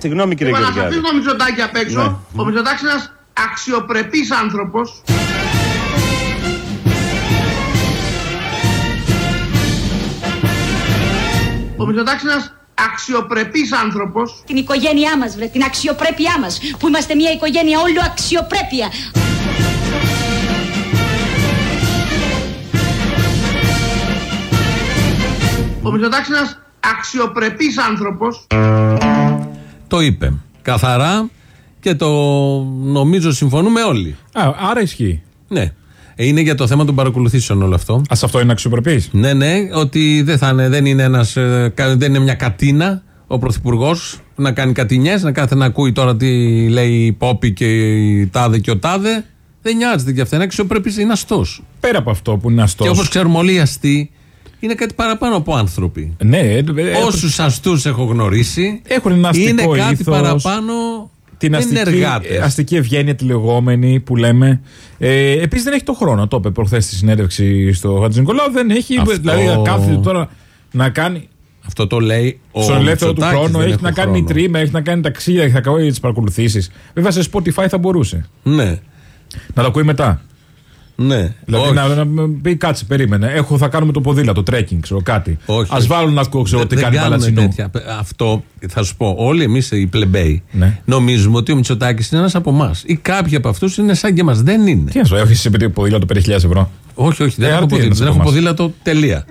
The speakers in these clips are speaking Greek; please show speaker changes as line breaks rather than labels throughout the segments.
Συγγνώμη κύριε Γεωργιάδη.
Να αφήσουμε το Μητσοτάκη απ' έξω. Ναι. Ο Μητσοτάκης είναι ένας αξιοπρεπής άνθρωπος. Ο Μητσοτάκης είναι ένας αξιοπρεπής άνθρωπος.
Την οικογένειά μας, βρε, την αξιοπρέπειά μας, που είμαστε μια οικογένεια όλο αξιοπρέπεια.
Ο Μητσοτάκης είναι ένας αξιοπρεπής άνθρωπος.
Το είπε καθαρά και το νομίζω συμφωνούμε όλοι.
Άρα ισχύει.
Ναι. Είναι για το θέμα των παρακολουθήσεων όλο αυτό.
Αυτό είναι αξιοπρεπής.
Ναι, ότι δεν είναι μια κατίνα ο Πρωθυπουργός να κάνει κατινιές, να κάθεται να ακούει τώρα τι λέει η Πόπη και η Τάδε και ο Τάδε. Δεν νοιάζεται για αυτά. Είναι αξιοπρεπής, είναι αστός.
Πέρα από αυτό που είναι αστός.
Και όπως ξέρουμε όλοι οι αστεί είναι κάτι παραπάνω από άνθρωποι.
Ναι,
όσους αστούς έχω γνωρίσει,
έχουν ένα αστικό
είναι κάτι
ήθος,
παραπάνω.
Την αστική ευγένεια τη λεγόμενη που λέμε. Επίσης δεν έχει το χρόνο. Το είπε προχθές στη συνέντευξη στο Χατζηνικολάου. Δεν έχει. Δηλαδή κάθεται τώρα να κάνει.
Αυτό το λέει ο
στον ελεύθερο του χρόνο. Έχει να κάνει τρίμμα, έχει να κάνει ταξίδια, έχει να κάνει τις παρακολουθήσεις. Βέβαια σε Spotify θα μπορούσε.
Ναι.
Να το ακούει μετά.
Ναι.
Δηλαδή να πει κάτσε, περίμενε. Θα κάνουμε το ποδήλατο, τρέκινγκ, ξέρω κάτι. Ας βάλουν να ακούω, ξέρω τι κάνει Παλατσινού.
Αυτό θα σου πω. Όλοι εμείς οι πλεμπέοι νομίζουμε ότι ο Μητσοτάκης είναι ένας από εμάς. Ή κάποιοι από αυτούς είναι σαν και εμάς. Δεν είναι.
Τι να σου πω, έχεις πει ποδήλατο 5.000 ευρώ.
Όχι, δεν έχω ποδήλατο. Δεν έχω ποδήλατο, τελεία.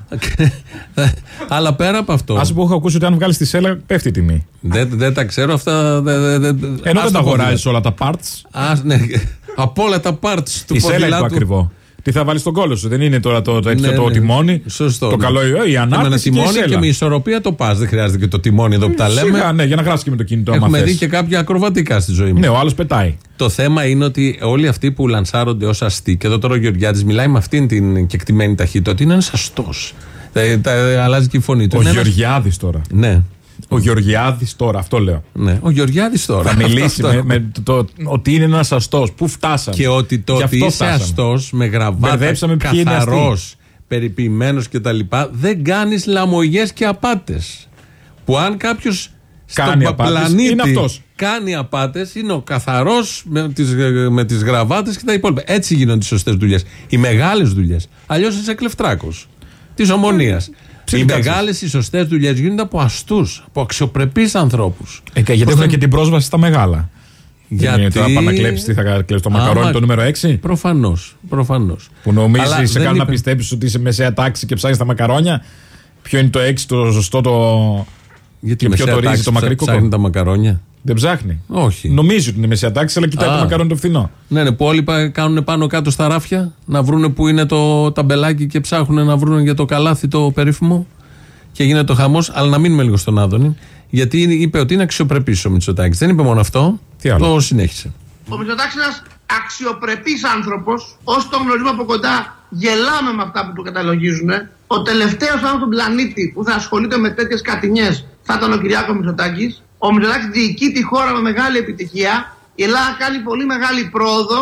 Αλλά πέρα από αυτό.
Ας πω, έχω ακούσει ότι αν βγάλεις τη σέλα πέφτει η τιμή.
Δεν τα ξέρω αυτά.
Ενώ δεν τα αγοράζεις όλα τα parts.
Από όλα τα parts του ποδηλάτου.
Η σέλα είναι ακριβό. Τι θα βάλεις στον κόλο σου, δεν είναι τώρα το τιμόνι.
Σωστό.
Το καλό, η ανάρτηση
και η σέλα. Και με ισορροπία το πας. Δεν χρειάζεται και το τιμόνι εδώ που τα λέμε.
Ναι, για να γράψεις και με το κινητό.
Έχουμε δει και κάποια ακροβατικά στη ζωή μας.
Ναι, ο άλλος πετάει.
Το θέμα είναι ότι όλοι αυτοί που λανσάρονται ως αστεί, και εδώ τώρα ο Γεωργιάδης μιλάει με αυτήν την κεκτημένη ταχύτητα, ότι είναι ένας αστός. Αλλάζει και η φωνή του.
Ο Γεωργιάδης τώρα.
Ναι.
Ο Γεωργιάδης τώρα, αυτό λέω.
Ναι, ο Γεωργιάδης τώρα.
Θα μιλήσει με το ότι είναι ένας αστός. Πού φτάσαμε.
Και ότι το ότι είσαι αστός με γραβάτα, καθαρός, περιποιημένος κτλ. Δεν κάνεις λαμογιές και απάτες. Που αν κάποιος στον πλανήτη κάνει απάτες, είναι ο καθαρός με τις γραβάτες και τα υπόλοιπα. Έτσι γίνονται οι σωστές δουλειές. Οι μεγάλες δουλειές. Αλλιώς είσαι κλεφτράκος της Ομονίας. Οι μεγάλες, οι σωστές δουλειές γίνονται από αστούς, από αξιοπρεπείς ανθρώπους.
Γιατί έχουν και την πρόσβαση στα μεγάλα.
Γιατί
θα πάνε να κλέψεις, τι θα κλέψεις, το μακαρόνι το νούμερο 6.
Προφανώς. Που
νομίζεις, σε κάνουν να πιστέψεις ότι είσαι μεσαία τάξη και ψάχνεις τα μακαρόνια. Ποιο είναι το 6 το σωστό,
γιατί
ποιο το ρύζι, το μακρύ κόκκο.
Ψάχνει τα μακαρόνια.
Δεν ψάχνει.
Όχι.
Νομίζει ότι είναι μεσαία τάξη, αλλά κοιτάει το μακαρόνι το φθηνό.
Ναι, που όλοι κάνουν πάνω κάτω στα ράφια να βρούνε που είναι το ταμπελάκι και ψάχνουν να βρούνε για το καλάθι το περίφημο. Και γίνεται το χαμός. Αλλά να μείνουμε λίγο στον Άδωνη. Γιατί είπε ότι είναι αξιοπρεπής ο Μητσοτάκης. Δεν είπε μόνο αυτό. Το συνέχισε.
Ο Μητσοτάκης είναι ένας αξιοπρεπής άνθρωπος. Όσοι τον γνωρίζουμε από κοντά, γελάμε με αυτά που του καταλογίζουν. Ο τελευταίος άνθρωπος στον πλανήτη που θα ασχολείται με τέτοιες κατηνιές θα ήταν ο Κυριάκος Μητσοτάκης. Ο Μητσοτάκης διοικεί τη χώρα με μεγάλη επιτυχία. Η Ελλάδα κάνει πολύ μεγάλη πρόοδο.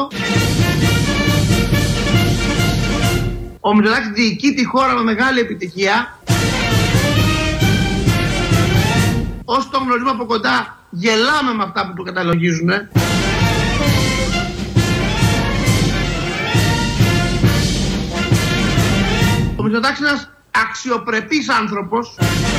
Ο Μητσοτάκης διοικεί τη χώρα με μεγάλη επιτυχία. Όσοι τον γνωρίζουμε από κοντά, γελάμε με αυτά που του καταλογίζουν. Ο Μητσοτάκης είναι ένας αξιοπρεπής άνθρωπος.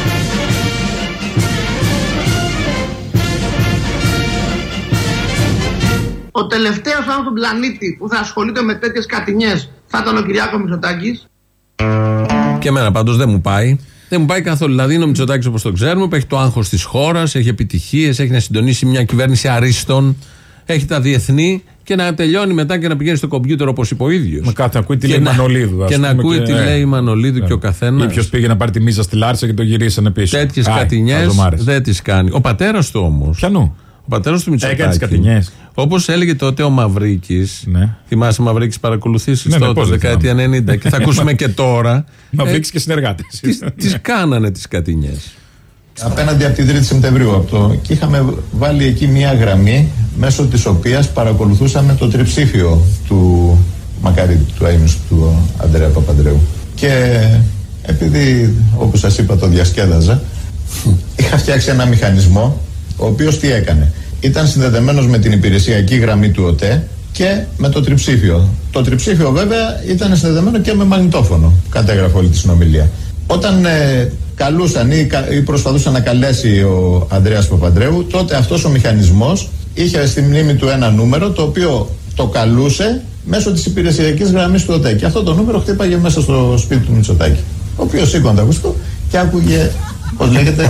Ο τελευταίος άνθρωπος στον πλανήτη που θα ασχολείται με τέτοιες κατηνιές θα ήταν ο Κυριάκος Μητσοτάκης.
Και εμένα πάντως δεν μου πάει. Δεν μου πάει καθόλου. Δηλαδή είναι ο Μητσοτάκης όπως το ξέρουμε, που έχει το άγχος της χώρας, έχει επιτυχίες, έχει να συντονίσει μια κυβέρνηση αρίστων, έχει τα διεθνή και να τελειώνει μετά και να πηγαίνει στο κομπιούτερ όπως είπε ο ίδιος.
Με κάθε ακούει τι λέει η Μανολίδου.
Και να ακούει τι λέει η Μανολίδου και ο καθένας.
Ή ποιος πήγε να πάρει τη μίζα στη Λάρισα και το γυρίσανε πίσω.
Τέτοιες κατηνιές δεν τις κάνει. Ο πατέρας του όμως.
Ποιανού?
Ο πατέρας του Μητσοτάκη.
Έκανε τις κατηνιές.
Όπως έλεγε τότε ο Μαυρίκης. Ναι. Θυμάσαι Μαυρίκης παρακολουθήσεις τότε, δεκαετία 90. Και θα ακούσουμε και τώρα.
Μαυρίκης και συνεργάτες.
Τις κάνανε τις κατηνιές.
Απέναντι από την 3η Σεπτεμβρίου και είχαμε βάλει εκεί μια γραμμή μέσω της οποίας παρακολουθούσαμε το τριψήφιο του Μακαρίτη, του αείμνηστου του Ανδρέα Παπανδρέου. Και επειδή, όπως σας είπα, το διασκέδαζα, είχα φτιάξει ένα μηχανισμό ο οποίος τι έκανε? Ήταν συνδεδεμένος με την υπηρεσιακή γραμμή του ΟΤΕ και με το τριψήφιο. Το τριψήφιο βέβαια ήταν συνδεδεμένο και με μαγνητόφωνο, κατέγραφε όλη τη συνομιλία. Όταν καλούσαν ή προσπαθούσαν να καλέσει ο Ανδρέας Παπανδρέου, τότε αυτός ο μηχανισμός είχε στη μνήμη του ένα νούμερο το οποίο το καλούσε μέσω της υπηρεσιακής γραμμής του ΟΤΕ. Και αυτό το νούμερο χτύπαγε μέσα στο σπίτι του Μητσοτάκη, ο οποίος σήκωνε το ακουστικό και άκουγε, πώς λέγεται,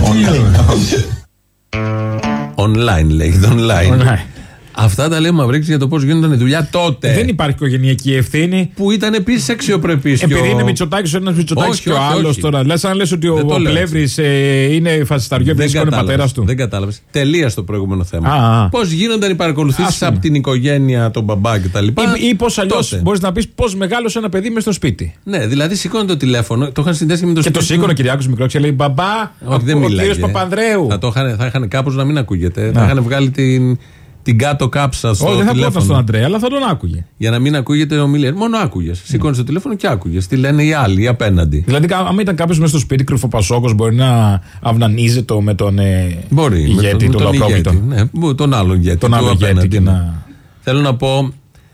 online λέγεται, online. Αυτά τα λέει ο Μαυρίκης για το πώς γίνονταν η δουλειά τότε.
Δεν υπάρχει οικογενειακή ευθύνη.
Που ήταν επίσης αξιοπρεπής.
Επειδή είναι Μητσοτάκης ο ένας, Μητσοτάκης και ο άλλος τώρα. Λες, αν λες ότι ο Πλεύρης είναι φασισταριό επειδή είναι πατέρας του.
Δεν κατάλαβες. Τελεία στο προηγούμενο θέμα. Πώς γίνονταν οι παρακολουθήσεις από την οικογένεια, τον μπαμπά κτλ.
Ή πώς αλλιώς μπορείς να πεις πώς μεγάλωσε ένα παιδί μες στο σπίτι.
Ναι, δηλαδή σηκώνει το τηλέφωνο. Το είχαν συνδέσει με το
σπίτι. Και το σήκωνε ο Κυριάκος Μικρό και λέει μπαμπά, ο κύριος Παπανδρέου.
Θα είχαν κάπως να μην ακούγεται. Θα είχαν βγάλει την κάτω κάψα στο τηλέφωνο.
Δεν θα πω στον Αντρέα, αλλά θα τον άκουγε.
Για να μην ακούγεται ομιλία. Μόνο άκουγε. Σήκωνε το τηλέφωνο και άκουγε. Τι λένε οι άλλοι, οι απέναντι.
Δηλαδή, άμα ήταν κάποιο μέσα στο σπίτι κρυφοπασόκος, μπορεί να αυνανίζεται με τον ηγέτη, τον Λαπρόβητο.
Ναι, τον άλλον ηγέτη.
Τον άλλον ηγέτη.
Θέλω να πω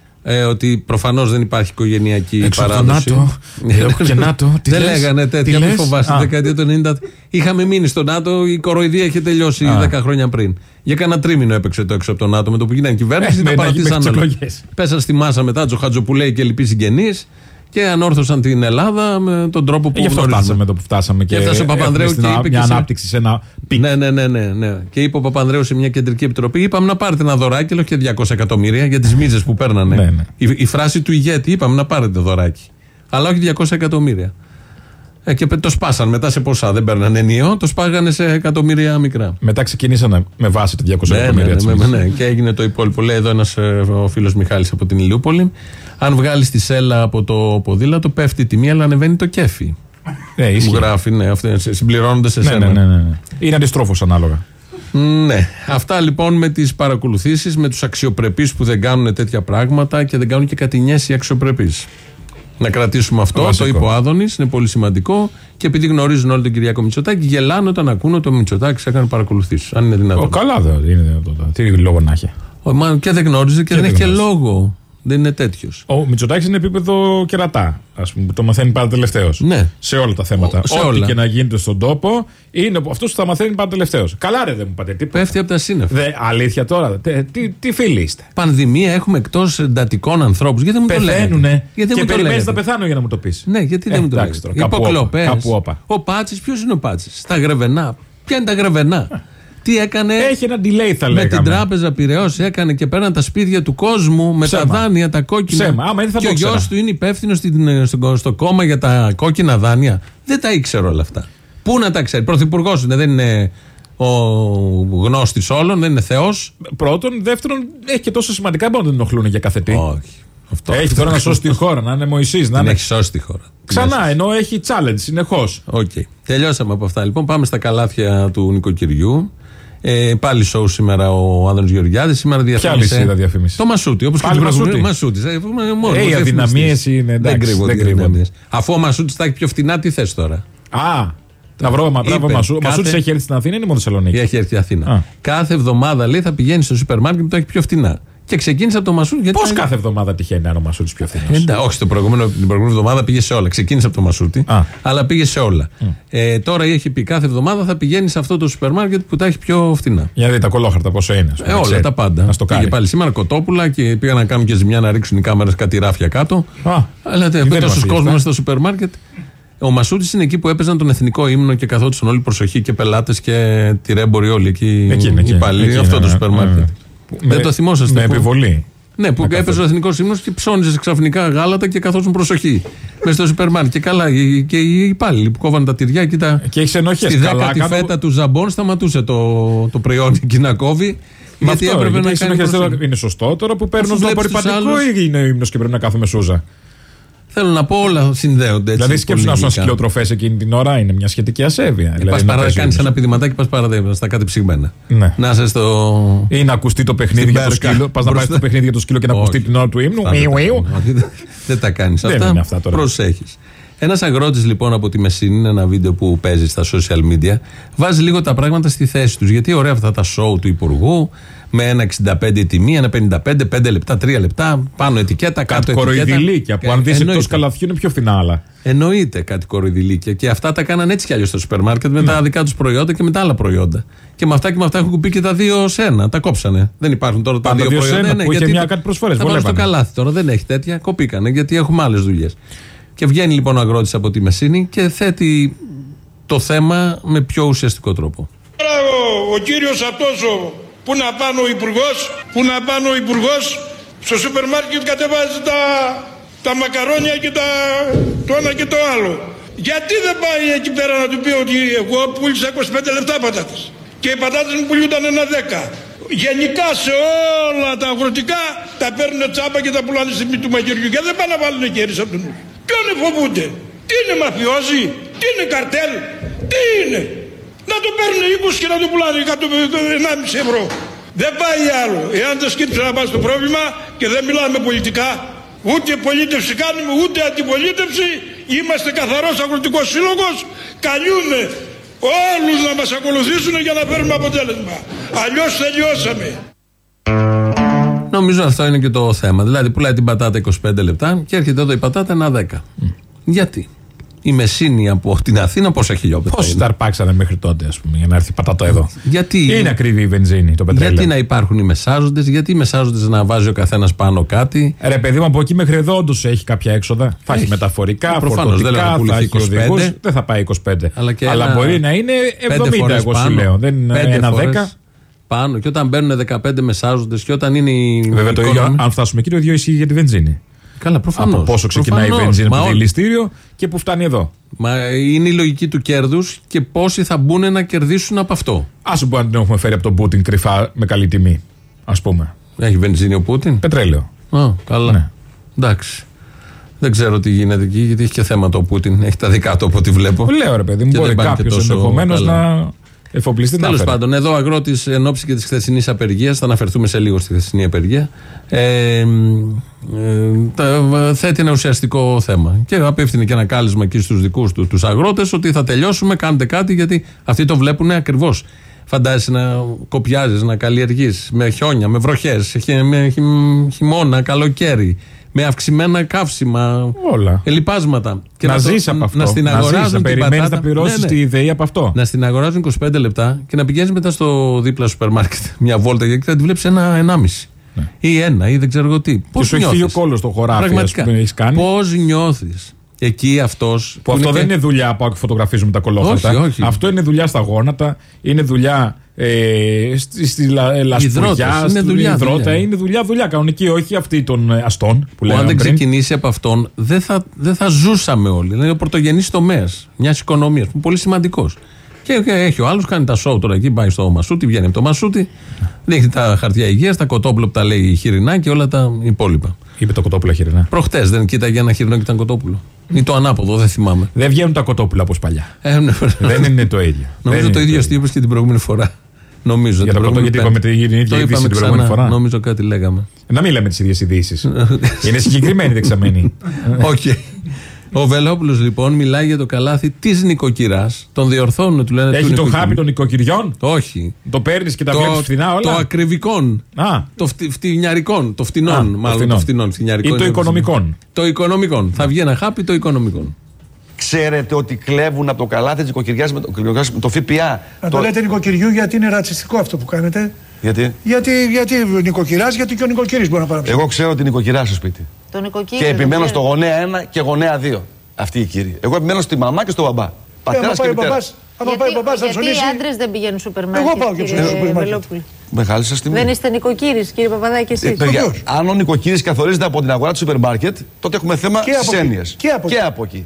ότι προφανώς δεν υπάρχει οικογενειακή παράδοση.
Και ΝΑΤΟ.
Δεν λέγανε τέτοια. Μην φοβάσαι. Τη δεκαετία του 90 είχαμε μείνει στο ΝΑΤΟ. Η κοροϊδία είχε τελειώσει 10 χρόνια πριν. Για κάνα τρίμηνο έπαιξε το έξω από το ΝΑΤΟ με το που γίνανε κυβέρνηση. Τα παρατήσαν. Πέσαν στη μάσα μετά του Χατζοπουλέη και λοιποί συγγενείς και ανόρθωσαν την Ελλάδα με τον τρόπο που
φτάσαμε το που φτάσαμε.
Και έφτασε ο Παπανδρέου και είπε.
Μια ανάπτυξη σε ένα πικ.
Ναι. Και είπε ο Παπανδρέου σε μια κεντρική επιτροπή: είπαμε να πάρετε ένα δωράκι, όχι και 200 εκατομμύρια για τις μίζες που παίρνανε. Ναι. Η φράση του ηγέτη: είπαμε να πάρετε δωράκι. Αλλά όχι 200 εκατομμύρια. Και το σπάσαν μετά σε ποσά. Δεν παίρνανε ενιαίο, το σπάγανε σε εκατομμύρια μικρά.
Μετά ξεκινήσανε με βάση τα 200 εκατομμύρια.
Ναι, και έγινε το υπόλοιπο. Λέει εδώ ένας ο φίλος Μιχάλης από την Ηλιούπολη: αν βγάλει τη σέλα από το ποδήλατο, πέφτει η τιμή, αλλά ανεβαίνει το κέφι. Μου γράφει, συμπληρώνονται σε σένα.
Ναι. Είναι αντιστρόφως ανάλογα.
Ναι. Αυτά λοιπόν με τις παρακολουθήσεις, με τους αξιοπρεπείς που δεν κάνουν τέτοια πράγματα και δεν κάνουν και κατηνιές οι αξιοπρεπείς. Να κρατήσουμε αυτό, το είπε ο Άδωνης, είναι πολύ σημαντικό. Και επειδή γνωρίζουν όλοι τον Κυριάκο Μητσοτάκη, γελάνε όταν ακούνε ότι ο Μητσοτάκης έκανε παρακολουθήσεις. Αν είναι δυνατόν.
Καλά δεν είναι δυνατόν. Τι λόγο να έχει.
Και δεν γνώριζε και δεν έχει και λόγο. Δεν είναι τέτοιος.
Ο Μητσοτάκης είναι επίπεδο κερατά. Ας πούμε, το μαθαίνει πάντα τελευταίος.
Ναι.
Σε όλα τα θέματα. Ό,τι και να γίνεται στον τόπο, είναι αυτός που θα μαθαίνει πάντα τελευταίος. Καλά, δεν μου πάτε τίποτα.
Πέφτει από τα σύννεφα.
Αλήθεια τώρα. Τι φίλοι είστε.
Πανδημία έχουμε εκτός εντατικών ανθρώπους. Γιατί δεν μου το λέτε.
Πεθαίνουνε. Και περιμένεις να πεθάνω για να μου το πεις.
Ναι, γιατί δεν μου το λέτε.
Υποκλοπές.
Ο Πάτσης, ποιος είναι ο Πάτσης? Στα Γρεβενά. Ποια είναι τα Γρεβενά? Τι έκανε?
Έχει ένα delay, θα λέγαμε.
Με την τράπεζα Πειραιώς έκανε και πέραν τα σπίτια του κόσμου με τα δάνεια, τα κόκκινα. Και ο γιος του είναι υπεύθυνος στο κόμμα για τα κόκκινα δάνεια. Δεν τα ήξερε όλα αυτά. Πού να τα ξέρει? Πρωθυπουργός είναι, δεν είναι ο γνώστης όλων, δεν είναι Θεός.
Πρώτον. Δεύτερον, έχει και τόσο σημαντικά που να τον ενοχλούν για κάθε τι.
Όχι.
Έχει τώρα να σώσει τη χώρα, να είναι Μωυσής.
Δεν έχει σώσει τη χώρα.
Ξανά, ενώ έχει challenge συνεχώς.
Τελειώσαμε από αυτά λοιπόν. Πάμε στα καλάθια του νοικοκυριού. Πάλι show σήμερα ο Άδωνης Γεωργιάδης. Σήμερα διαφήμισε.
Ποια διαφήμιση?
Το Μασούτη. Όπως και το Μασούτη.
Οι αδυναμίες είναι.
Δεν κρύβονται. Αφού ο Μασούτης τα έχει πιο φτηνά, τι θες τώρα?
Να βρω μπράβο Μασούτη. Ο Μασούτης έχει έρθει στην Αθήνα ή είναι μόνο Θεσσαλονίκη?
Έχει έρθει στην Αθήνα. Κάθε εβδομάδα λέει θα πηγαίνει στο σούπερ μάρκετ που το έχει πιο φτηνά. Και ξεκίνησε από το Μασούτη.
Πώς κάθε εβδομάδα τυχαίνει να είναι ο Μασούτης πιο φθηνός?
Όχι, την προηγούμενη εβδομάδα πήγε σε όλα. Ξεκίνησε από το Μασούτη, αλλά πήγε σε όλα. Τώρα έχει πει κάθε εβδομάδα θα πηγαίνει σε αυτό το σούπερ μάρκετ που τα έχει πιο φτηνά.
Για να δει τα κολόχαρτα πόσο είναι.
Όλα τα πάντα. Πήγε πάλι σήμερα Κοτόπουλα και πήγαν να κάνουν και ζημιά να ρίξουν οι κάμερες κάτι ράφια κάτω. Αλλά τόσο κόσμο στο σούπερ μάρκετ. Ο Μασούτης είναι εκεί που έπαιζαν τον εθνικό ύμνο και καθόντουσαν όλοι προσοχή και πελάτες και τυρέμποροι όλοι εκεί. Εκεί αυτό το σούπερ μάρκετ. Δεν το θυμόσαστε?
Με επιβολή.
Ναι, που έπαιζε ο εθνικός ύμνος και ψώνιζε ξαφνικά γάλατα και καθόσουν προσοχή μέσα στο σούπερ μάρκετ. Και καλά, και οι υπάλληλοι που κόβαν τα τυριά και τα.
Και έχει ενοχές.
Στη 10η φέτα του Ζαμπόν σταματούσε το προϊόν εκεί να κόβει. Γιατί έπρεπε να κάνει.
Είναι σωστό τώρα που παίρνουν το απορριπαντικό ή είναι ο ύμνος και πρέπει να κάθουμε σούζα?
Θέλω να πω, όλα συνδέονται.
Δηλαδή, σκέψου να σου σκυλοτροφές εκείνη την ώρα είναι μια σχετική ασέβεια.
Κάνει ένα πηδηματάκι, πα παραδείγματα στα κάτι ψυγμένα.
Ναι.
Να είσαι στο.
Ή να ακουστεί το παιχνίδι για το σκύλο. Πα να πάει στο παιχνίδι για το σκύλο και να ακουστεί την ώρα του ύμνου.
Δεν τα κάνει αυτά. Προσέχει. Ένας αγρότης λοιπόν από τη Μεσίνη, είναι ένα βίντεο που παίζει στα social media, βάζει λίγο τα πράγματα στη θέση τους. Γιατί ωραία αυτά τα show του Υπουργού, με ένα 65 η τιμή, ένα 55, 5 λεπτά, 3 λεπτά, πάνω ετικέτα, κάτω ετικέτα.
Κοροϊδηλίκια που αν δεις εκτός καλαθιού είναι πιο φθηνά άλλα.
Εννοείται κάτι κοροϊδηλίκια. Και αυτά τα κάναν έτσι κι αλλιώς στο σούπερ μάρκετ με τα δικά τους προϊόντα και με τα άλλα προϊόντα. Και με αυτά έχουν πει και τα 2 σε 1. Τα κόψανε. Δεν υπάρχουν τώρα τα 2 προϊόντα.
Που είχε μια κάτι προσφορές.
Θα βάλω στο καλάθι τώρα, δεν έχει τέτοια. Κοπήκανε γιατί έχουμε άλλες δουλειές. Και βγαίνει λοιπόν ο αγρότης από τη Μεσίνη και θέτει το θέμα με πιο ουσιαστικό τρόπο.
Ο κύριος αυτός που να πάνε ο υπουργός, στο σούπερ μάρκετ κατεβάζει τα μακαρόνια και το ένα και το άλλο. Γιατί δεν πάει εκεί πέρα να του πει ότι εγώ πούλησα 25 λεπτά πατάτες και οι πατάτες μου πουλούνταν 1,10. Γενικά σε όλα τα αγροτικά τα παίρνουν τσάμπα και τα πουλάνε στη τιμή του μαγειριού και δεν πάνε να βάλουν κέρδη από τον νου. Ποιον φοβούνται? Τι είναι μαφιόζοι? Τι είναι καρτέλ? Τι είναι? Να το παίρνουν 20 και να το πουλάνε 1,5 ευρώ. Δεν πάει άλλο. Εάν δεν σκύψε να πάει στο πρόβλημα και δεν μιλάμε πολιτικά, ούτε πολίτευση κάνουμε ούτε αντιπολίτευση, είμαστε καθαρός αγροτικός σύλλογος, καλιούνε όλους να μας ακολουθήσουν για να φέρουμε αποτέλεσμα. Αλλιώς τελειώσαμε.
Νομίζω αυτό είναι και το θέμα. Δηλαδή πουλάει την πατάτα 25 λεπτά και έρχεται εδώ η πατάτα 1,10. Γιατί? Η Μεσίνη από την Αθήνα πόσα χιλιόμετρα?
Πόσοι τα αρπάξανε μέχρι τότε, ας πούμε, για να έρθει η πατάτα εδώ?
Γιατί
είναι ακριβή η βενζίνη, το πετρέλαιο?
Γιατί να υπάρχουν οι μεσάζοντες, γιατί οι μεσάζοντες να βάζει ο καθένας πάνω κάτι?
Ρε παιδί μου, από εκεί μέχρι εδώ όντως έχει κάποια έξοδα. Θα έχει μεταφορικά, φορτωτικά, θα έχει οδηγούς. Δεν θα πάει 25. Αλλά μπορεί να είναι 70, εγώ σου λέω. Δεν είναι ένα 10.
Πάνω. Και όταν μπαίνουν 15 μεσάζοντες και όταν είναι οι.
Βέβαια το ίδιο, αν φτάσουμε εκεί, το ίδιο ισχύει για τη βενζίνη.
Καλά, προφανώς.
Από πόσο ξεκινάει η βενζίνη από το δηληστήριο και που φτάνει εδώ.
Μα είναι η λογική του κέρδους και πόσοι θα μπουν να κερδίσουν από αυτό.
Ας πούμε, αν την έχουμε φέρει από τον Πούτιν κρυφά με καλή τιμή, ας πούμε.
Έχει βενζίνη ο Πούτιν?
Πετρέλαιο.
Καλά. Ναι. Εντάξει. Δεν ξέρω τι γίνεται εκεί, γιατί έχει και θέματα ο Πούτιν. Έχει τα δικά του από ό,τι βλέπω.
Λέω ρε παιδί μου, μπορεί κάποιο ενδεχομένω να εφοπλιστεί.
Τέλος πάντων, εδώ ο αγρότης εν ώψη και της χθεσινής απεργίας, θα αναφερθούμε σε λίγο στη χθεσινή απεργία, θέτει ένα ουσιαστικό θέμα. Και απέφτεινε και ένα κάλεσμα εκεί στους δικούς του τους αγρότες ότι θα τελειώσουμε, κάντε κάτι, γιατί αυτοί το βλέπουν ακριβώς. Φαντάζεσαι να κοπιάζεις, να καλλιεργείς με χιόνια, με βροχές, με χειμώνα, καλοκαίρι, με αυξημένα καύσιμα,
όλα.
Ελιπάσματα.
Και να ζεις από αυτό.
Να στην αγοράζουν την πατάτα.
Να πληρώσεις τη ιδέα από αυτό.
Να στην αγοράζουν 25 λεπτά και να πηγαίνεις μετά στο δίπλα σούπερ μάρκετ μια βόλτα και θα τη βλέπεις 1,5. Ναι. Ή 1 ή δεν ξέρω εγώ τι.
Πώς σου έχει φύγει ο κόλλος στο χωράφι που έχεις κάνει?
Πώς νιώθεις? Εκεί αυτός.
Που αυτό δεν είναι δουλειά που φωτογραφίζουμε τα κολόχαρτα.
Όχι.
Αυτό είναι δουλειά στα γόνατα, είναι δουλειά στη λασπουριά, στην υδρότα. Είναι δουλειά κανονική, όχι αυτή των αστών που λέγαμε.
Αν δεν ξεκινήσει από αυτόν, δεν θα ζούσαμε όλοι. Είναι ο πρωτογενής τομέας μιας οικονομίας που είναι πολύ σημαντικός. Και έχει ο άλλος, κάνει τα σοου τώρα εκεί, πάει στο Μασούτι, βγαίνει από το Μασούτι, δείχνει τα χαρτιά υγείας, τα κοτόπουλα που τα λέει χοιρινά και όλα τα υπόλοιπα.
Είπε το κοτόπουλο χοιρινά.
Προχτές δεν κοίταγε ένα χοιρινό και ήταν κοτόπουλο. Ή το ανάποδο, δεν θυμάμαι.
Δεν βγαίνουν τα κοτόπουλα όπως παλιά. Δεν είναι το ίδιο.
Νομίζω το ίδιο αστείο και την προηγούμενη φορά. Νομίζω.
Για το κοτόπουλο, γιατί είπαμε την ίδια είδηση την προηγούμενη φορά.
Νομίζω κάτι λέγαμε.
Να μην λέμε τις ίδιες ειδήσεις. Είναι συγκεκριμένη δεξαμένη.
Όχι. Ο Βελόπουλος λοιπόν μιλάει για το καλάθι της νοικοκυράς. Τον διορθώνουν, του λένε.
Έχει το χάπι των νοικοκυριών.
Όχι.
Το παίρνεις και τα βλέπεις φθηνά όλα.
Το ακριβικών. Το φτηνιαρικών. Το φτηνών, μάλλον. Το φτηνών.
Ή το οικονομικών.
Το οικονομικών. Θα βγει ένα χάπι το οικονομικών.
Ξέρετε ότι κλέβουν από το καλάθι της νοικοκυριάς με το ΦΠΑ.
Να το λέτε νοικοκυριού γιατί είναι ρατσιστικό αυτό που κάνετε.
Γιατί?
Γιατί νοικοκυράς, γιατί και ο νοικοκύρης μπορεί να πάρει.
Εγώ ξέρω την νοικοκυρά στο σπίτι. Και επιμένω στο γονέα 1 και γονέα 2. Αυτή η κύριοι. Εγώ επιμένω στη μαμά και στο μπαμπά. Πατέρας και μητέρας.
Γιατί οι άντρες δεν πηγαίνουν σούπερ μάρκετ?
Εγώ πάω και στο σούπερ μάρκετ.
Μεγάλη σας τιμή.
Δεν είστε νοικοκύρης, κύριε Παπαδάκη, εσείς?
Αν ο νοικοκύρης καθορίζεται από την αγορά του σούπερ μάρκετ, τότε έχουμε θέμα στις έννοιες. Και από εκεί.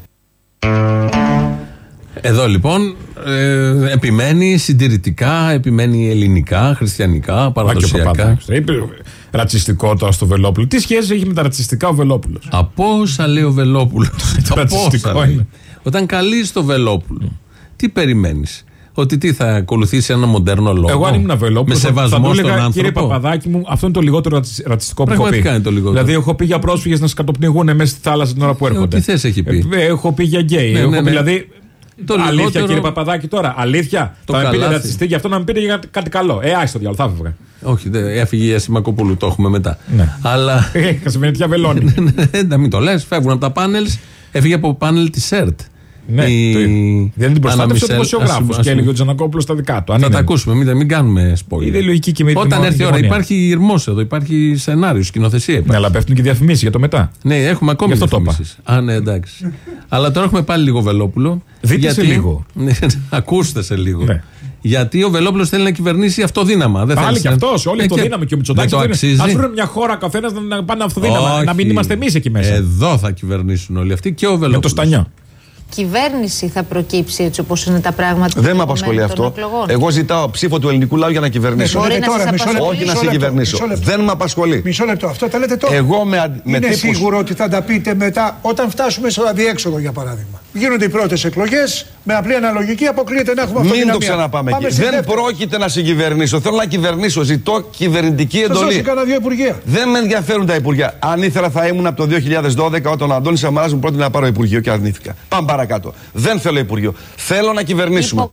Εδώ λοιπόν επιμένει συντηρητικά, επιμένει ελληνικά, χριστιανικά, παραδοσιακά.
Ρατσιστικό τώρα στο Βελόπουλο. Τι σχέση έχει με τα ρατσιστικά ο Βελόπουλος?
Από όσα λέει ο Βελόπουλος.
Ρατσιστικό είναι.
Όταν καλείς το Βελόπουλο, τι περιμένεις? Ότι τι θα ακολουθήσει ένα μοντέρνο λόγο.
Εγώ αν ήμουν Βελόπουλος,
με σεβασμό στον άνθρωπο.
Κύριε Παπαδάκη μου, αυτό είναι το λιγότερο ρατσιστικό που έχω πει.
Είναι το λιγότερο.
Δηλαδή, έχω πει για πρόσφυγες να σκατοπνιγούν μέσα στη θάλασσα την ώρα που έρχονται.
Τι θες έχει πει.
Έχω πει για γκέι. Δηλαδή. Αλήθεια,
λιγότερο...
κύριε Παπαδάκη, τώρα. Αλήθεια. Θα με πείτε ρατσιστή, γι' αυτό να με πείτε για κάτι καλό. Άιστο διάλογο, θα έφευγα.
Όχι, έφυγε η Ασημακοπούλου, το έχουμε μετά.
Ναι.
Αλλά.
Χασιμενιτιά βελόνι.
Να μην το λες, φεύγουν από τα πάνελ. Έφυγε από πάνελ τη ΕΡΤ.
Ναι, δεν την προστάτευσε ο δημοσιογράφος και έλεγε ο Τζανακόπουλος στα δικά του.
Θα τα ακούσουμε, μην κάνουμε spoiler.
Είναι λογική και με
όταν έρθει η ώρα, υπάρχει ηρμός εδώ, υπάρχει σενάριο, σκηνοθεσία.
Ναι, αλλά πέφτουν και διαφημίσεις για το μετά.
Ναι, έχουμε ακόμη διαφημίσεις. Α, ναι, εντάξει. Αλλά τώρα έχουμε πάλι λίγο Βελόπουλο.
Δείτε σε λίγο.
Ακούστε σε λίγο. Γιατί ο Βελόπουλος θέλει να κυβερνήσει αυτοδύναμα.
Πάλι και αυτός, όλοι αυτοδύναμοι και ο Μητσοτάκης. Ας βρουν μια χώρα καθένας να πάνε αυτοδύναμα. Να μην είμαστε εμείς εκεί μέσα.
Εδώ θα κυβερνήσουν όλοι αυτοί και ο Βελόπουλος.
Με το Στανιό.
Κυβέρνηση θα προκύψει έτσι όπως είναι τα πράγματα.
Δεν με απασχολεί αυτό. Εγώ ζητάω ψήφο του ελληνικού λαού για να κυβερνήσω. Όχι να σε κυβερνήσω. Δεν με απασχολεί.
Μισό λεπτό. Αυτό τα λέτε τώρα.
Εγώ είναι
σίγουρο ότι θα τα πείτε μετά όταν φτάσουμε στο αδιέξοδο, για παράδειγμα. Γίνονται οι πρώτες εκλογές. Με απλή αναλογική αποκλείεται να έχουμε αυτοδυναμία.
Μην το ξαναπάμε εκεί. Δεν πρόκειται να συγκυβερνήσω. Θέλω να κυβερνήσω. Ζητώ κυβερνητική εντολή.
Θα κάνα 2 υπουργεία.
Δεν με ενδιαφέρουν τα υπουργεία. Αν ήθελα θα ήμουν από το 2012 όταν ο Αντώνης Σαμαράς μου πρότεινε να πάρω υπουργείο και αρνήθηκα. Πάμε παρακάτω. Δεν θέλω υπουργείο. Θέλω να κυβερνήσουμε.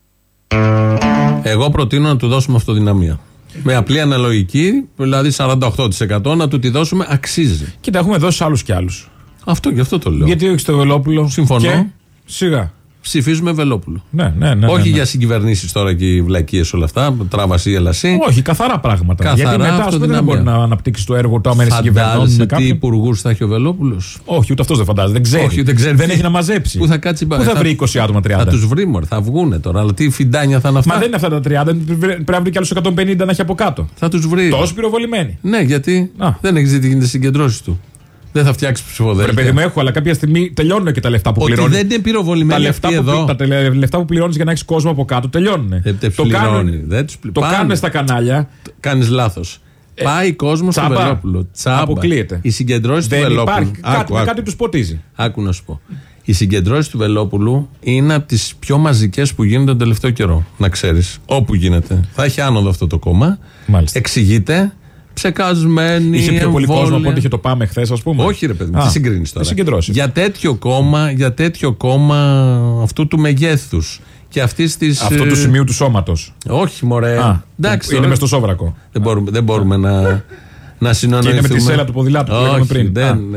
Εγώ προτείνω να του δώσουμε αυτοδυναμία. Με απλή αναλογική, δηλαδή 48% να του τη δώσουμε, αξίζει.
Κοίτα, έχουμε δώσει άλλους και άλλους.
Αυτό, γι' αυτό το λέω.
Γιατί όχι στο Βελόπουλο.
Συμφωνώ.
Και σιγά.
Ψηφίζουμε Βελόπουλο.
Ναι,
όχι για συγκυβερνήσεις τώρα και οι βλακίες όλα αυτά, τράβαση ή ελασί.
Όχι, καθαρά πράγματα.
Καθαρά,
γιατί μετά δεν μπορεί να αναπτύξει το έργο του άμα είναι συγκυβερνών.
Φαντάζεσαι τι υπουργούς θα έχει ο Βελόπουλος.
Όχι, ούτε αυτός δεν φαντάζεται. Δεν ξέρει.
Όχι,
δεν έχει να μαζέψει.
Πού θα κάτσει,
πού θα βρει 20 άτομα 30.
Θα τους βρει, μωρέ, θα βγούνε τώρα. Αλλά τι φιντάνια θα είναι αυτά.
Μα δεν είναι αυτά τα 30, πρέπει να βρει κι άλλους 150 να έχει από κάτω.
Θα τους βρει.
Τόσο πυροβολημένοι.
Ναι, γιατί δεν έχει δει τι γίνεται στις συγκεντρώσεις του. Δεν θα φτιάξει ψηφοδέλτια.
Παιδί μου, έχω, αλλά κάποια στιγμή τελειώνουν και τα λεφτά που πληρώνει.
Δεν είναι πυροβολημένοι αυτοί εδώ.
Τα λεφτά που πληρώνει για να έχει κόσμο από κάτω τελειώνουν. Το κάνουν στα κανάλια.
Κάνεις λάθος. Πάει κόσμο στο Βελόπουλο.
Αποκλείεται.
Οι συγκεντρώσεις του Βελόπουλου.
Κάτι του ποτίζει.
Άκου να σου πω. Οι συγκεντρώσεις του Βελόπουλου είναι από τις πιο μαζικές που γίνονται τον τελευταίο καιρό. Να ξέρεις. Όπου γίνεται. Θα έχει άνοδο αυτό το κόμμα. Εξηγείται. Ψεκασμένοι.
Είχε πιο πολύ κόσμο από ό,τι είχε το Πάμε χθες, ας πούμε.
Όχι, ρε παιδί μου, τι συγκρίνεις τώρα. Για τέτοιο κόμμα αυτού του μεγέθους και αυτής της.
Αυτό του σημείου του σώματος.
Όχι, μωρέ.
Εντάξει, είναι μες στο Σόβρακο.
Δεν μπορούμε να συνονοηθούμε.
Και είναι με τη σέλα του ποδηλάτου που λέγαμε πριν.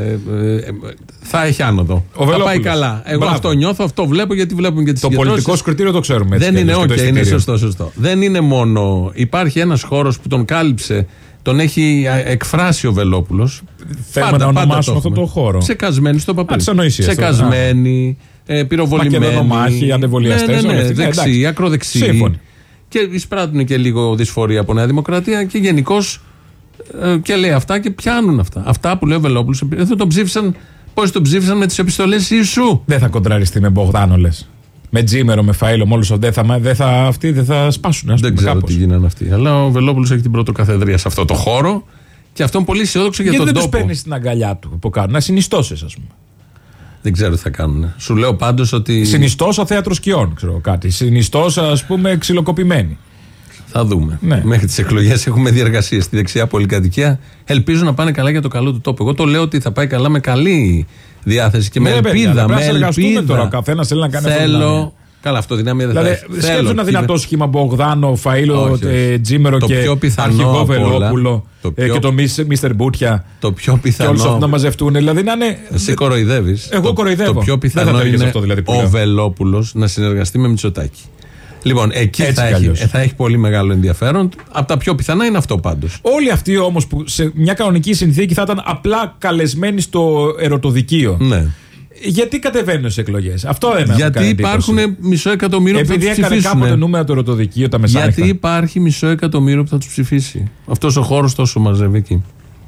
Θα έχει άνοδο. Θα πάει καλά. Εγώ αυτό νιώθω, αυτό βλέπω γιατί βλέπουμε και τις συγκεντρώσεις.
Το πολιτικό σκριτήριο το ξέρουμε.
Δεν είναι, είναι σωστό. Δεν είναι μόνο. Υπάρχει ένας χώρος που τον κάλυψε. Τον έχει εκφράσει ο Βελόπουλος.
Θέλουμε να ονομάσουμε αυτό το χώρο.
Ψεκασμένοι στο παπέλ.
Ψεκασμένοι,
πυροβολημένοι.
Μακεδονομάχοι, αντεβολιαστές.
Δεξιοί, ακροδεξιοί. Και εισπράττουν και λίγο δυσφορία από Νέα Δημοκρατία και γενικώς και λέει αυτά και πιάνουν αυτά. Αυτά που λέει ο Βελόπουλος. Δεν τον ψήφισαν. Πώς τον ψήφισαν με τις επιστολές Ιησού.
Δεν θα κοντραριστεί με Μπογδάνο, λες. Με Τζίμερο, με Φαΐλο, με όλους αυτοί δεν θα σπάσουν.
Δεν ξέρω τι γίνανε αυτοί. Αλλά ο Βελόπουλος έχει την πρωτοκαθεδρία σε αυτό το χώρο και αυτό είναι πολύ αισιόδοξο για τον τόπο.
Γιατί δεν τους παίρνει στην αγκαλιά του που κάνουν, να συνιστώσεις, ας πούμε.
Δεν ξέρω τι θα κάνουν. Σου λέω πάντως ότι.
Συνιστώσα θέατρο σκιών, ξέρω κάτι. Συνιστώσα, ας πούμε, ξυλοκοπημένη.
Θα δούμε. Ναι. Μέχρι τις εκλογές έχουμε διεργασίες στη δεξιά πολυκατοικία. Ελπίζω να πάνε καλά για το καλό του τόπου. Εγώ το λέω ότι θα πάει καλά με καλή διάθεση και με ελπίδα. Με ελπίδα.
Τώρα ο καθένας θέλει να κάνει αυτό.
Καλά, αυτοδυναμία δεν θα έχει.
Σκέφτομαι ένα δυνατό σχήμα Μπογδάνο, Φαΐλο, Τζίμερο και αρχηγό Βελόπουλο και το Μίστερ Μπούτια.
Το πιο πιθανό.
Και όλους αυτούς να μαζευτούν. Δηλαδή να είναι.
Εσύ κοροϊδεύεις.
Εγώ κοροϊδεύω.
Το πιο πιθανό είναι ο Βελόπουλος να συνεργαστεί με Μητσοτάκη. Λοιπόν, εκεί θα έχει πολύ μεγάλο ενδιαφέρον. Από τα πιο πιθανά είναι αυτό πάντως.
Όλοι αυτοί όμως που σε μια κανονική συνθήκη θα ήταν απλά καλεσμένοι στο ερωτοδικείο.
Ναι.
Γιατί κατεβαίνουν στις εκλογές. Αυτό δεν είναι.
Γιατί υπάρχουν 500.000 που θα τους ψηφίσουν.
Επειδή έκανε κάποτε νούμερα το ερωτοδικείο τα μεσάνυχτα.
Γιατί υπάρχει 500.000 που θα τους ψηφίσει. Αυτός ο χώρος τόσο μαζεύει εκεί.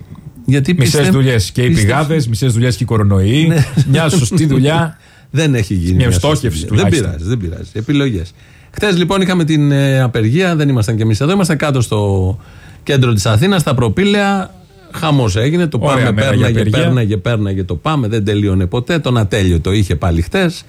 Μισές δουλειές και οι πηγάδες, μισές δουλειές και οι κορονοϊοί. Μια σωστή δουλειά.
Δεν έχει γίνει.
Μια στόχευση τουλάχιστον.
Δεν πειράζει. Επιλογές. Χθες λοιπόν είχαμε την απεργία, δεν ήμασταν κι εμείς εδώ, ήμασταν κάτω στο κέντρο της Αθήνας, στα Προπήλαια. Χαμός έγινε, το Πάμε πέρναγε το Πάμε, δεν τελείωνε ποτέ, τον ατέλειο το είχε πάλι χτες.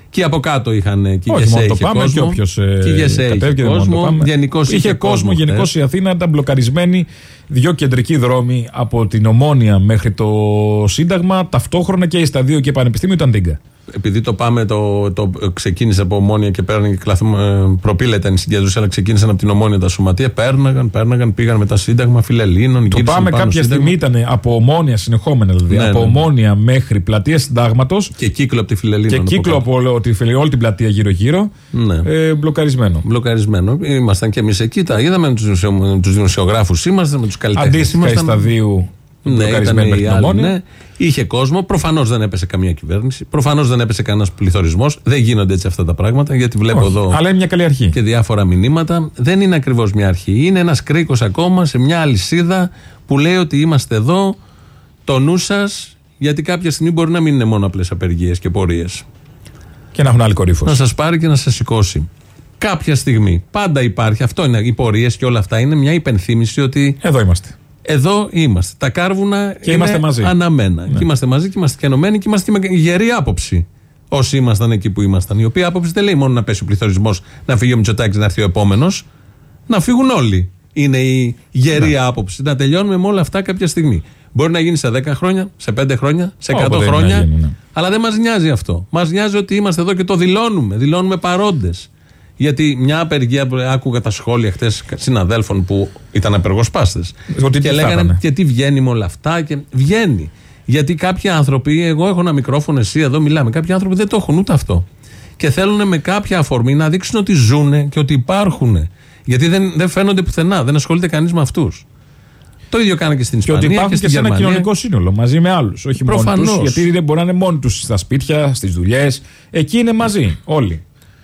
Και από κάτω είχαν και
όχι, μόνο το πάμε κόσμο, και όποιος
κατέβηκε κόσμο.
Είχε κόσμο. Γενικώς η Αθήνα ήταν μπλοκαρισμένη. 2 κεντρικοί δρόμοι από την Ομόνια μέχρι το Σύνταγμα. Ταυτόχρονα και στα 2 και Πανεπιστήμιο ήταν τίγκα.
Επειδή το πάμε, το ξεκίνησε από Ομόνια και πέρναγε και προπήλα ήταν η συγκέντρωση, αλλά ξεκίνησαν από την Ομόνια τα σωματεία. Πέρναγαν, πήγαν μετά Σύνταγμα, Φιλελλήνων.
Το πάμε κάποια στιγμή ήταν από Ομόνια συνεχόμενα, δηλαδή. Ναι, από Ομόνια μέχρι πλατεία Συντάγματος.
Και κύκλο από τη Φιλελλήνων.
Και κύκλο από όλη την πλατεία γύρω-γύρω. Ναι. Μπλοκαρισμένο.
Ήμασταν και εμείς εκεί, τα είδαμε με τους δημοσιογράφους, ήμασταν με τους καλλιτέχνες.
Αντίστοιχα στα 2.
Ναι, ήταν η άλλη, ναι. Είχε κόσμο. Προφανώς δεν έπεσε καμία κυβέρνηση. Προφανώς δεν έπεσε κανένας πληθωρισμός. Δεν γίνονται έτσι αυτά τα πράγματα. Γιατί βλέπω εδώ.
Αλλά είναι μια καλή αρχή.
Και διάφορα μηνύματα. Δεν είναι ακριβώς μια αρχή. Είναι ένας κρίκος ακόμα σε μια αλυσίδα που λέει ότι είμαστε εδώ. Το νου σας. Γιατί κάποια στιγμή μπορεί να μην είναι μόνο απλές απεργίες και πορείες.
Και να έχουν άλλη κορύφωση.
Να σας πάρει και να σας σηκώσει. Κάποια στιγμή. Πάντα υπάρχει. Αυτό είναι. Οι πορείες και όλα αυτά είναι μια υπενθύμηση ότι.
Εδώ είμαστε.
Εδώ είμαστε. Τα κάρβουνα
και είμαστε μαζί.
Αναμένα. Ναι. Και είμαστε μαζί και είμαστε και ενωμένοι και είμαστε και με γερή άποψη. Όσοι ήμασταν εκεί που ήμασταν. Η οποία άποψη δεν λέει μόνο να πέσει ο πληθωρισμός, να φύγει ο Μητσοτάκης, να έρθει ο επόμενος. Να φύγουν όλοι. Είναι η γερή άποψη. Να τελειώνουμε με όλα αυτά κάποια στιγμή. Μπορεί να γίνει σε 10 χρόνια, σε 5 χρόνια, σε 100 χρόνια. Γίνει, ναι. Αλλά δεν μας νοιάζει αυτό. Μας νοιάζει ότι είμαστε εδώ και το δηλώνουμε. Δηλώνουμε παρόντες. Γιατί μια απεργία που άκουγα τα σχόλια χτες συναδέλφων που ήταν απεργοσπάστες. Και λέγανε και τι βγαίνει με όλα αυτά. Και βγαίνει. Γιατί κάποιοι άνθρωποι, εγώ έχω ένα μικρόφωνο, εσύ εδώ μιλάμε. Κάποιοι άνθρωποι δεν το έχουν ούτε αυτό. Και θέλουν με κάποια αφορμή να δείξουν ότι ζουνε και ότι υπάρχουν. Γιατί δεν φαίνονται πουθενά. Δεν ασχολείται κανείς με αυτούς. Το ίδιο κάνανε και στην Ισπανία.
Και ότι υπάρχουν
και
σε ένα κοινωνικό σύνολο μαζί με άλλους. Όχι μόνοι τους. Γιατί δεν μπορεί να είναι μόνοι τους στα σπίτια, στις δουλειές. Εκεί είναι μαζί όλοι.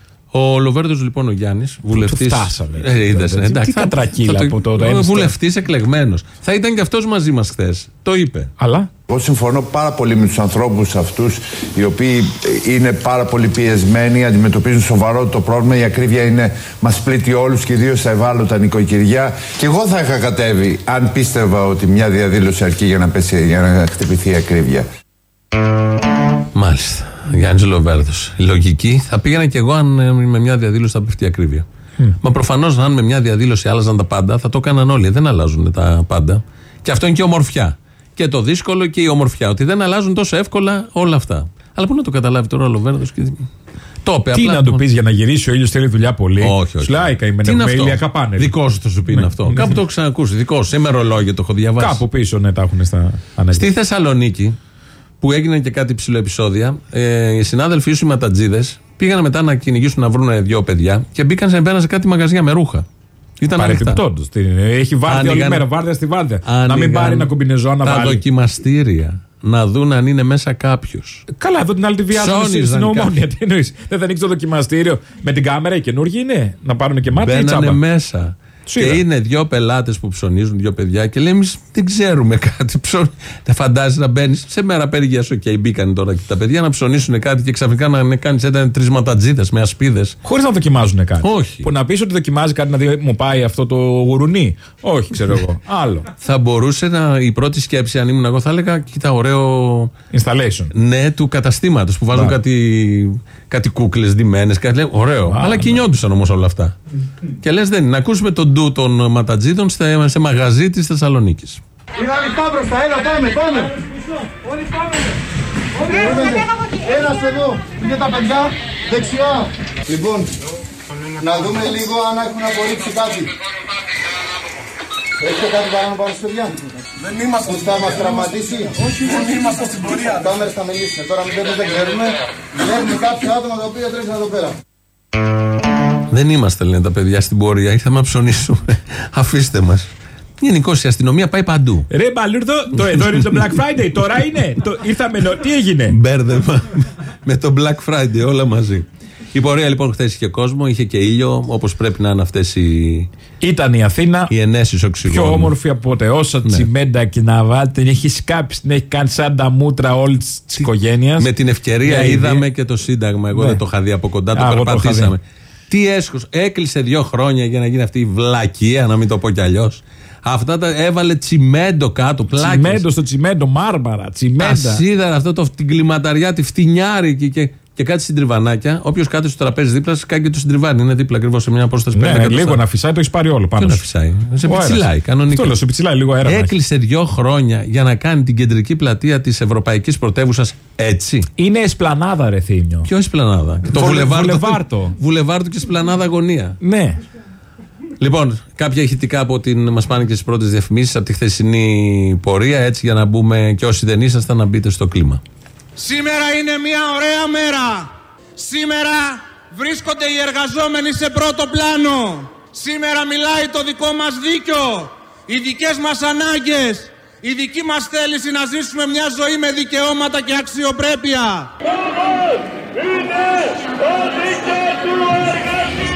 Ο Λοβέρδος λοιπόν ο Γιάννης, βουλευτής.
Φτάσαμε. Τι κατρακύλα από το
βουλευτής εκλεγμένος. Θα ήταν και αυτός μαζί μας χθες. Το είπε.
Αλλά.
Εγώ συμφωνώ πάρα πολύ με τους ανθρώπους αυτούς οι οποίοι είναι πάρα πολύ πιεσμένοι, αντιμετωπίζουν σοβαρό το πρόβλημα. Η ακρίβεια μας πλήττει όλους και ιδίως στα ευάλωτα νοικοκυριά. Και εγώ θα είχα κατέβει αν πίστευα ότι μια διαδήλωση αρκεί για να χτυπηθεί η ακρίβεια.
Μάλιστα. Γιάννης Λοβέρδος. Η λογική θα πήγαινα κι εγώ αν με μια διαδήλωση θα πέφτει η ακρίβεια. Μα προφανώς αν με μια διαδήλωση άλλαζαν τα πάντα θα το έκαναν όλοι. Δεν αλλάζουν τα πάντα. Και αυτό είναι και η ομορφιά. Και το δύσκολο και η ομορφιά. Ότι δεν αλλάζουν τόσο εύκολα όλα αυτά. Αλλά πού να το καταλάβει τώρα ο Λοβέρδος και.
Τι να του πεις για να γυρίσει ο ήλιος, θέλει δουλειά πολύ.
Όχι.
Σλάικα είμαι με ηλιακά πάνελ.
Δικό σου θα σου πει είναι αυτό. Κάπου το έχω ξανακούσει. Δικό σου. Σε ημερολόγιο το έχω διαβάσει.
Κάπου πίσω τα έχουν στα ανέγγυα.
Στη Θεσσαλονίκη. Που έγιναν και κάτι ψηλό επεισόδια, οι συνάδελφοί σου οι ματατζίδες πήγαν μετά να κυνηγήσουν να βρουν 2 παιδιά και μπήκαν σε κάτι μαγαζιά με ρούχα. Ήταν
παρεμπιπτόντως. Έχει βάρδια όλη μέρα, βάρδια στη βάρδια. Να μην πάρει ένα κομπινεζό να βάλει.
Τα δοκιμαστήρια. Να δουν αν είναι μέσα κάποιος.
Καλά, εδώ την άλλη τη βιάζουν στην Ομόνια. Τι εννοείς? Δεν θα ανοίξει το δοκιμαστήριο με την κάμερα, οι καινούργοι είναι. Να πάρουν και μάτια.
Μπαίνανε μέσα. Και είναι 2 πελάτες που ψωνίζουν, 2 παιδιά και λέει: εμείς δεν ξέρουμε κάτι. Δεν φαντάζεσαι να μπαίνεις σε μέρα απεργίας. Μπήκαν τώρα και τα παιδιά να ψωνίσουν κάτι και ξαφνικά να κάνεις 3 ματατζίδες με ασπίδες.
Χωρίς να δοκιμάζουν κάτι.
Όχι.
Που να πεις ότι δοκιμάζει κάτι να δει, μου πάει αυτό το γουρουνί. Όχι, ξέρω εγώ. Άλλο.
Θα μπορούσε η πρώτη σκέψη, αν ήμουν εγώ, θα έλεγα: κοίτα, ωραίο.
Installation.
Ναι, του καταστήματος που βάζουν κάτι κούκλες ντυμένες. Ωραίο. Αλλά κινιόντουσαν όμως όλα αυτά. Και λες δεν είναι. Να ακούσουμε τον ντου των ματατζίδων σε μαγαζί της Θεσσαλονίκης.
Είναι ανοιχτά μπροστά, έλα πάμε. Όλοι πάμε. Ένας εδώ, είναι τα παιδιά, δεξιά. Λοιπόν, να δούμε λίγο αν έχουν απορρίψει κάτι. Έχετε κάτι παράνομο πάνω στους παιδιά? Δεν είμαστε. Θα μας τραυματίσει? Όχι, δεν είμαστε στην πορεία. Οι κάμερες θα μιλήσουν. Τώρα δεν ξέρουμε. Βλέπουμε κάποια άτομα τα οποία τρέχουν εδώ πέρα.
Δεν είμαστε, λένε τα παιδιά, στην πορεία. Ήρθαμε να ψωνίσουμε. Αφήστε μας. Γενικώς η αστυνομία πάει παντού.
Ρε Μπαλούρδο, εδώ είναι το Black Friday. Τώρα είναι. Ήρθαμε. Τι έγινε?
Μπέρδεμα με το Black Friday, όλα μαζί. Η πορεία λοιπόν χθες είχε κόσμο, είχε και ήλιο, όπως πρέπει να είναι αυτές οι.
Ήταν η Αθήνα.
Οι ενέσεις οξυγόνου.
Πιο όμορφη από ποτέ. Όσα τσιμέντα και να βάλει, την έχει σκάψει, την έχει κάνει σαν τα μούτρα όλη τη οικογένεια.
Με την ευκαιρία είδαμε και το Σύνταγμα. Εγώ δεν το είχα δει από κοντά, το περπατήσαμε. Τι έσχος, έκλεισε 2 χρόνια για να γίνει αυτή η βλακεία, να μην το πω κι αλλιώς. Αυτά τα έβαλε τσιμέντο κάτω, πλάκες.
Τσιμέντο στο τσιμέντο, μάρμαρα, τσιμέντα.
Τα σίδερα, την κλιματαριά, τη φτηνιάρικη και και κάτσει στην τριβανάκια. Όποιος κάτσει στο τραπέζι δίπλα, σκάει και το συντριβάνι. Είναι δίπλα ακριβώς σε μια απόσταση.
Ναι, λίγο να φυσάει, το έχει πάρει όλο πάνω.
Να φυσάει. Σε πιτσιλάει, κανονικά.
Αυτό σε πιτσιλάει λίγο αέρα.
Έκλεισε 2 χρόνια για να κάνει την κεντρική πλατεία της ευρωπαϊκής πρωτεύουσας έτσι. Είναι
εσπλανάδα, ρε Θήμιο.
Ποιο εσπλανάδα? Το
βουλεβάρτο.
Βουλεβάρτο και εσπλανάδα γωνία.
Ναι.
Λοιπόν, κάποια ηχητικά από μας πάνε και στις πρώτες διαφημίσεις από τη χθεσινή πορεία, έτσι για να μπούμε και όσοι δεν ήσασταν να μπείτε στο κλίμα.
Σήμερα είναι μια ωραία μέρα. Σήμερα βρίσκονται οι εργαζόμενοι σε πρώτο πλάνο. Σήμερα μιλάει το δικό μας δίκιο, οι δικές μας ανάγκες, η δική μας θέληση να ζήσουμε μια ζωή με δικαιώματα και αξιοπρέπεια. Είναι το δίκαιο του εργαζόμενου.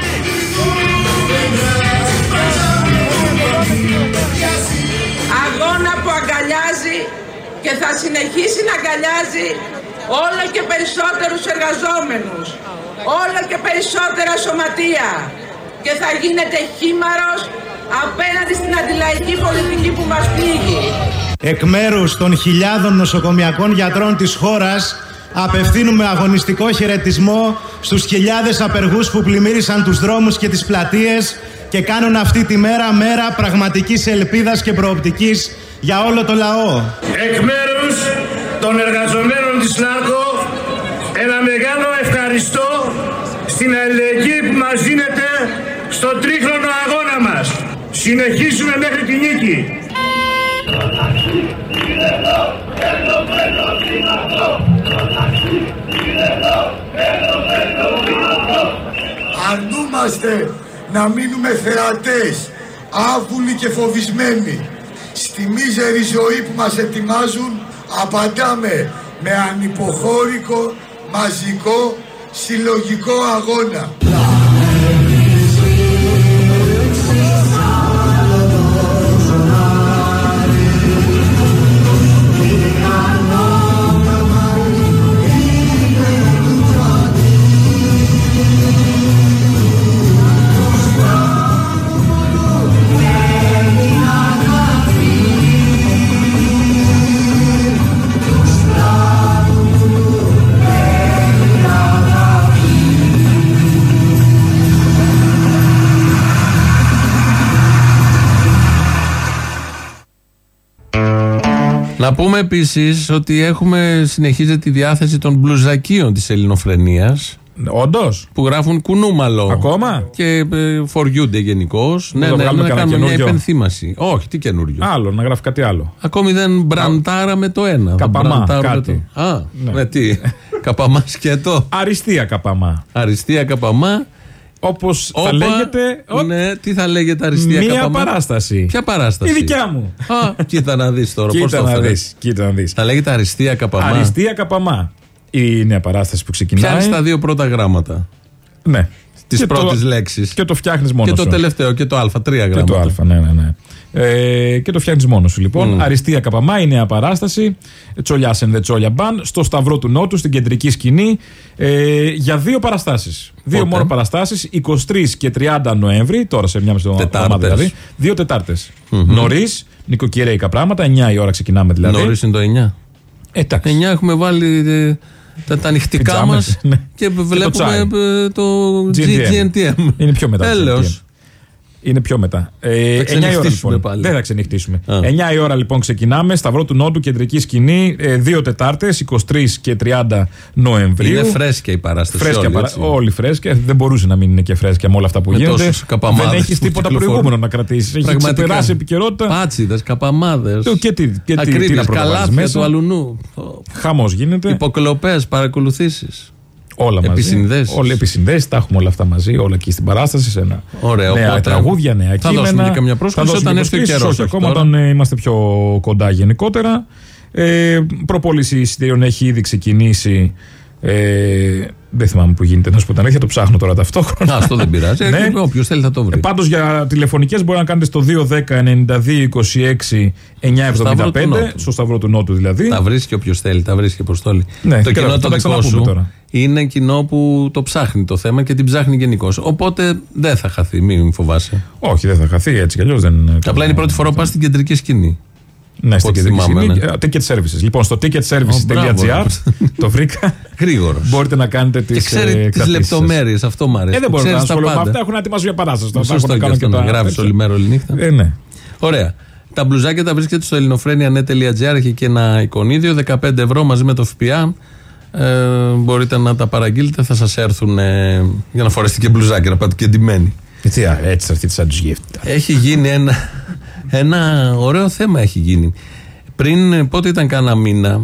Αγώνα που αγκαλιάζει και θα συνεχίσει να αγκαλιάζει όλο και περισσότερους εργαζόμενους, όλο και περισσότερα σωματεία και θα γίνεται χήμαρος απέναντι στην αντιλαϊκή πολιτική που μας πλήγει.
Εκ μέρους των χιλιάδων νοσοκομιακών γιατρών της χώρας απευθύνουμε αγωνιστικό χαιρετισμό στους χιλιάδες απεργούς που πλημμύρισαν τους δρόμους και τις πλατείες και κάνουν αυτή τη μέρα πραγματικής ελπίδας και προοπτικής για όλο το λαό.
Εκ μέρους των εργαζομένων της ΛΑΡΚΟ ένα μεγάλο ευχαριστώ στην αλληλεγγύη που μας δίνεται στον τρίχρονο αγώνα μας. Συνεχίζουμε μέχρι τη νίκη.
Αρνούμαστε να μείνουμε θεατές, άβουλοι και φοβισμένοι. Στη μίζερη ζωή που μας ετοιμάζουν απαντάμε με ανυποχώρικο, μαζικό, συλλογικό αγώνα.
Να πούμε επίσης ότι συνεχίζεται τη διάθεση των μπλουζακίων της ελληνοφρενείας.
Όντως.
Που γράφουν κουνούμαλο.
Ακόμα.
Και φοριούνται γενικώς. Ναι, να κάνουμε μια υπενθύμαση. Όχι, τι καινούριο.
Άλλο, να γράφει κάτι άλλο.
Ακόμη δεν μπραντάραμε το ένα.
Καπαμά. Κάτι.
Με τι. Καπαμά σκέτο.
Αριστεία καπαμά.
Αριστεία καπαμά.
Όπως θα λέγεται.
Ναι, τι θα λέγεται αριστεία καπαμά?
Μία παράσταση.
Ποια παράσταση?
Η δικιά μου.
Κοίτα να δεις τώρα.
Κοίτα να δεις.
Θα λέγεται αριστεία καπαμά.
Αριστεία καπαμά. Η νέα παράσταση που ξεκινάει.
Πιάνεις τα 2 πρώτα γράμματα.
Ναι.
Τις πρώτες λέξεις.
Και το φτιάχνεις μόνος σου.
Και το τελευταίο και το α, 3 γράμματα.
Και το α, ναι. Και το φτιάχνεις μόνος σου λοιπόν. Αριστεία καπαμά, η νέα παράσταση. Τσολιάς and the Τσόλια Μπαν. Στο Σταυρό του Νότου, στην κεντρική σκηνή. Για 2 παραστάσεις. 2 μόνο παραστάσεις. 23 και 30 Νοέμβρη. Τώρα σε μια εβδομάδα δηλαδή. 2 Τετάρτες. Νωρίς, νοικοκυρέικα πράγματα. 9 η ώρα ξεκινάμε δηλαδή.
Νωρίς είναι το 9.
Εντάξει.
9 έχουμε βάλει τα νυχτικά μας και βλέπουμε το GNTM.
Είναι πιο μετά.
Τέλος.
Είναι πιο μετά. 9 η ώρα λοιπόν.
Πάλι.
Δεν θα ξενυχτήσουμε. 9 η ώρα λοιπόν ξεκινάμε. Σταυρό του Νότου, κεντρική σκηνή. 2 Τετάρτες, 23 και 30 Νοεμβρίου.
Είναι φρέσκια η παράσταση.
Όλη φρέσκια. Δεν μπορούσε να μην είναι και φρέσκια με όλα αυτά που γίνονται. Δεν έχει τίποτα προηγούμενο να κρατήσει. Έχει ξεπεράσει επικαιρότητα.
Πάτσιδες, καπαμάδες.
Τι να προβάλλεις μέσα
του αλουνού.
Χαμός γίνεται.
Υποκλοπές, παρακολουθήσεις.
Όλα μαζί. Όλα επισυνδέσεις, τα έχουμε όλα αυτά μαζί, όλα εκεί στην παράσταση. Σε ένα νέα τραγούδια, νέα κείμενα.
Θα δώσουμε και καμιά πρόσκληση όταν έρθει ο καιρός.
Ακόμα όταν είμαστε πιο κοντά γενικότερα. Προπόληση εισιτήριων έχει ήδη ξεκινήσει. Δεν θυμάμαι που γίνεται, να σου πω την αλήθεια, το ψάχνω τώρα ταυτόχρονα.
Αυτό δεν πειράζει. Όποιος θέλει θα το βρει.
Πάντως για τηλεφωνικές μπορεί να κάνετε στο 210-92-26-975, στο Σταυρό του Νότου δηλαδή.
Τα βρίσκει όποιος θέλει, τα βρίσκει Αποστόλη.
Ναι,
το κοινό το δικό σου είναι κοινό που το ψάχνει το θέμα και την ψάχνει γενικώς. Οπότε δεν θα χαθεί, μην φοβάσαι.
Όχι, δεν θα χαθεί, έτσι κι αλλιώς δεν.
Απλά είναι η πρώτη φορά που πας στην κεντρική σκηνή.
Ναι, στην κεντρική σκηνή. Ticket services. Λοιπόν, στο ticketservices.gr το βρήκα.
Γρήγορο.
Μπορείτε να κάνετε τις κρατήσεις.
Τις λεπτομέρειες, αυτό μου αρέσει.
Δεν μπορώ να ασχολούμαι με αυτά, έχουν να ετοιμάσουν για παράσταση.
Σωστό και αυτό να γράφεις όλη μέρα, όλη νύχτα.
Ναι.
Ωραία. Τα μπλουζάκια τα βρίσκεται στο ελληνοφρένια.net.gr. Έχει και ένα εικονίδιο, 15 ευρώ μαζί με το ΦΠΑ. Μπορείτε να τα παραγγείλετε, θα σας έρθουν για να φορέσετε και μπλουζάκια, να πάτε και ντυμένοι.
Έτσι θα έρθει σαν τους γεύτη.
Έχει γίνει ένα ωραίο θέμα έχει γίνει. Πριν, πότε ήταν κάνα μήνα,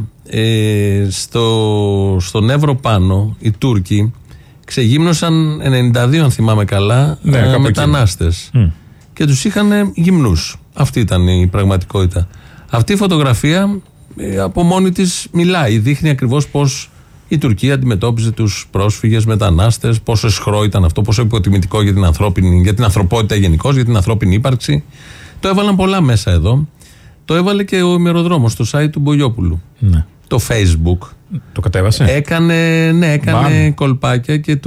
στον Εύρο πάνω, οι Τούρκοι ξεγύμνωσαν 92, αν θυμάμαι καλά, μετανάστες. Και τους είχαν γυμνούς. Αυτή ήταν η πραγματικότητα. Αυτή η φωτογραφία από μόνη της μιλάει, δείχνει ακριβώς πώς η Τουρκία αντιμετώπιζε τους πρόσφυγες, μετανάστες, πόσο αισχρό ήταν αυτό, πόσο υποτιμητικό για την ανθρωπότητα γενικώς, για την ανθρώπινη ύπαρξη. Το έβαλαν πολλά μέσα εδώ. Το έβαλε και ο ημεροδρόμος στο site του Μπογιόπουλου.
Ναι.
Το Facebook.
Το κατέβασε.
Έκανε κολπάκια και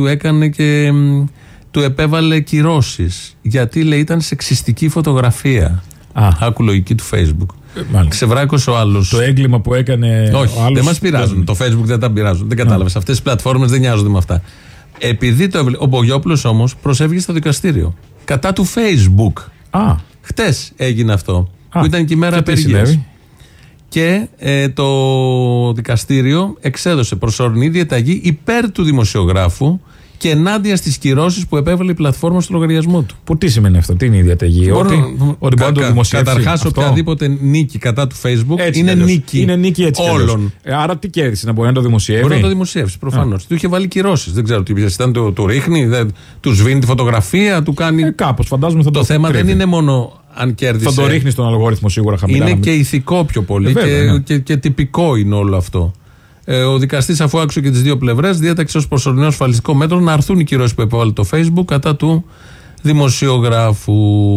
του επέβαλε κυρώσεις. Γιατί λέει ήταν σεξιστική φωτογραφία. Άκου λογική του Facebook. Ξεβράκωσε ο άλλος.
Το έγκλημα που έκανε.
Όχι, ο άλλος, δεν μας πειράζουν. Το Facebook δεν τα πειράζουν. Δεν κατάλαβες. Αυτές οι πλατφόρμες δεν νοιάζονται με αυτά. Επειδή το έβαλε. Ο Μπογιόπουλος όμως προσέφυγε στο δικαστήριο. Κατά του Facebook. Χτες έγινε αυτό. Που ήταν και η μέρα απεργίας. Και το δικαστήριο εξέδωσε προσωρινή διαταγή υπέρ του δημοσιογράφου και ενάντια στις κυρώσεις που επέβαλε η πλατφόρμα στο λογαριασμό του.
Που τι σημαίνει αυτό, τι είναι η διαταγή? Ότι μπορεί να το δημοσιεύσει.
Καταρχάς, οποιαδήποτε νίκη κατά του Facebook
έτσι
είναι νίκη.
Είναι νίκη έτσι
όλων.
Άρα τι κέρδισε, να μπορεί να το δημοσιεύσει?
Μπορεί να το δημοσιεύσει, προφανώς. Του είχε βάλει κυρώσεις. Δεν ξέρω τι ήταν, του ρίχνει, του σβήνει τη φωτογραφία, του κάνει.
Κάπως φαντάζομαι θα το.
Το θέμα δεν είναι μόνο αν κέρδισε.
Θα το ρίχνει στον αλγόριθμο σίγουρα χαμηλά.
Είναι και ηθικό πιο πολύ και τυπικό είναι όλο αυτό. Ο δικαστής, αφού άκουσε και τις δύο πλευρές, διέταξε ως προσωρινό ασφαλιστικό μέτρο να αρθούν οι κυρώσεις που επέβαλε το Facebook κατά του δημοσιογράφου.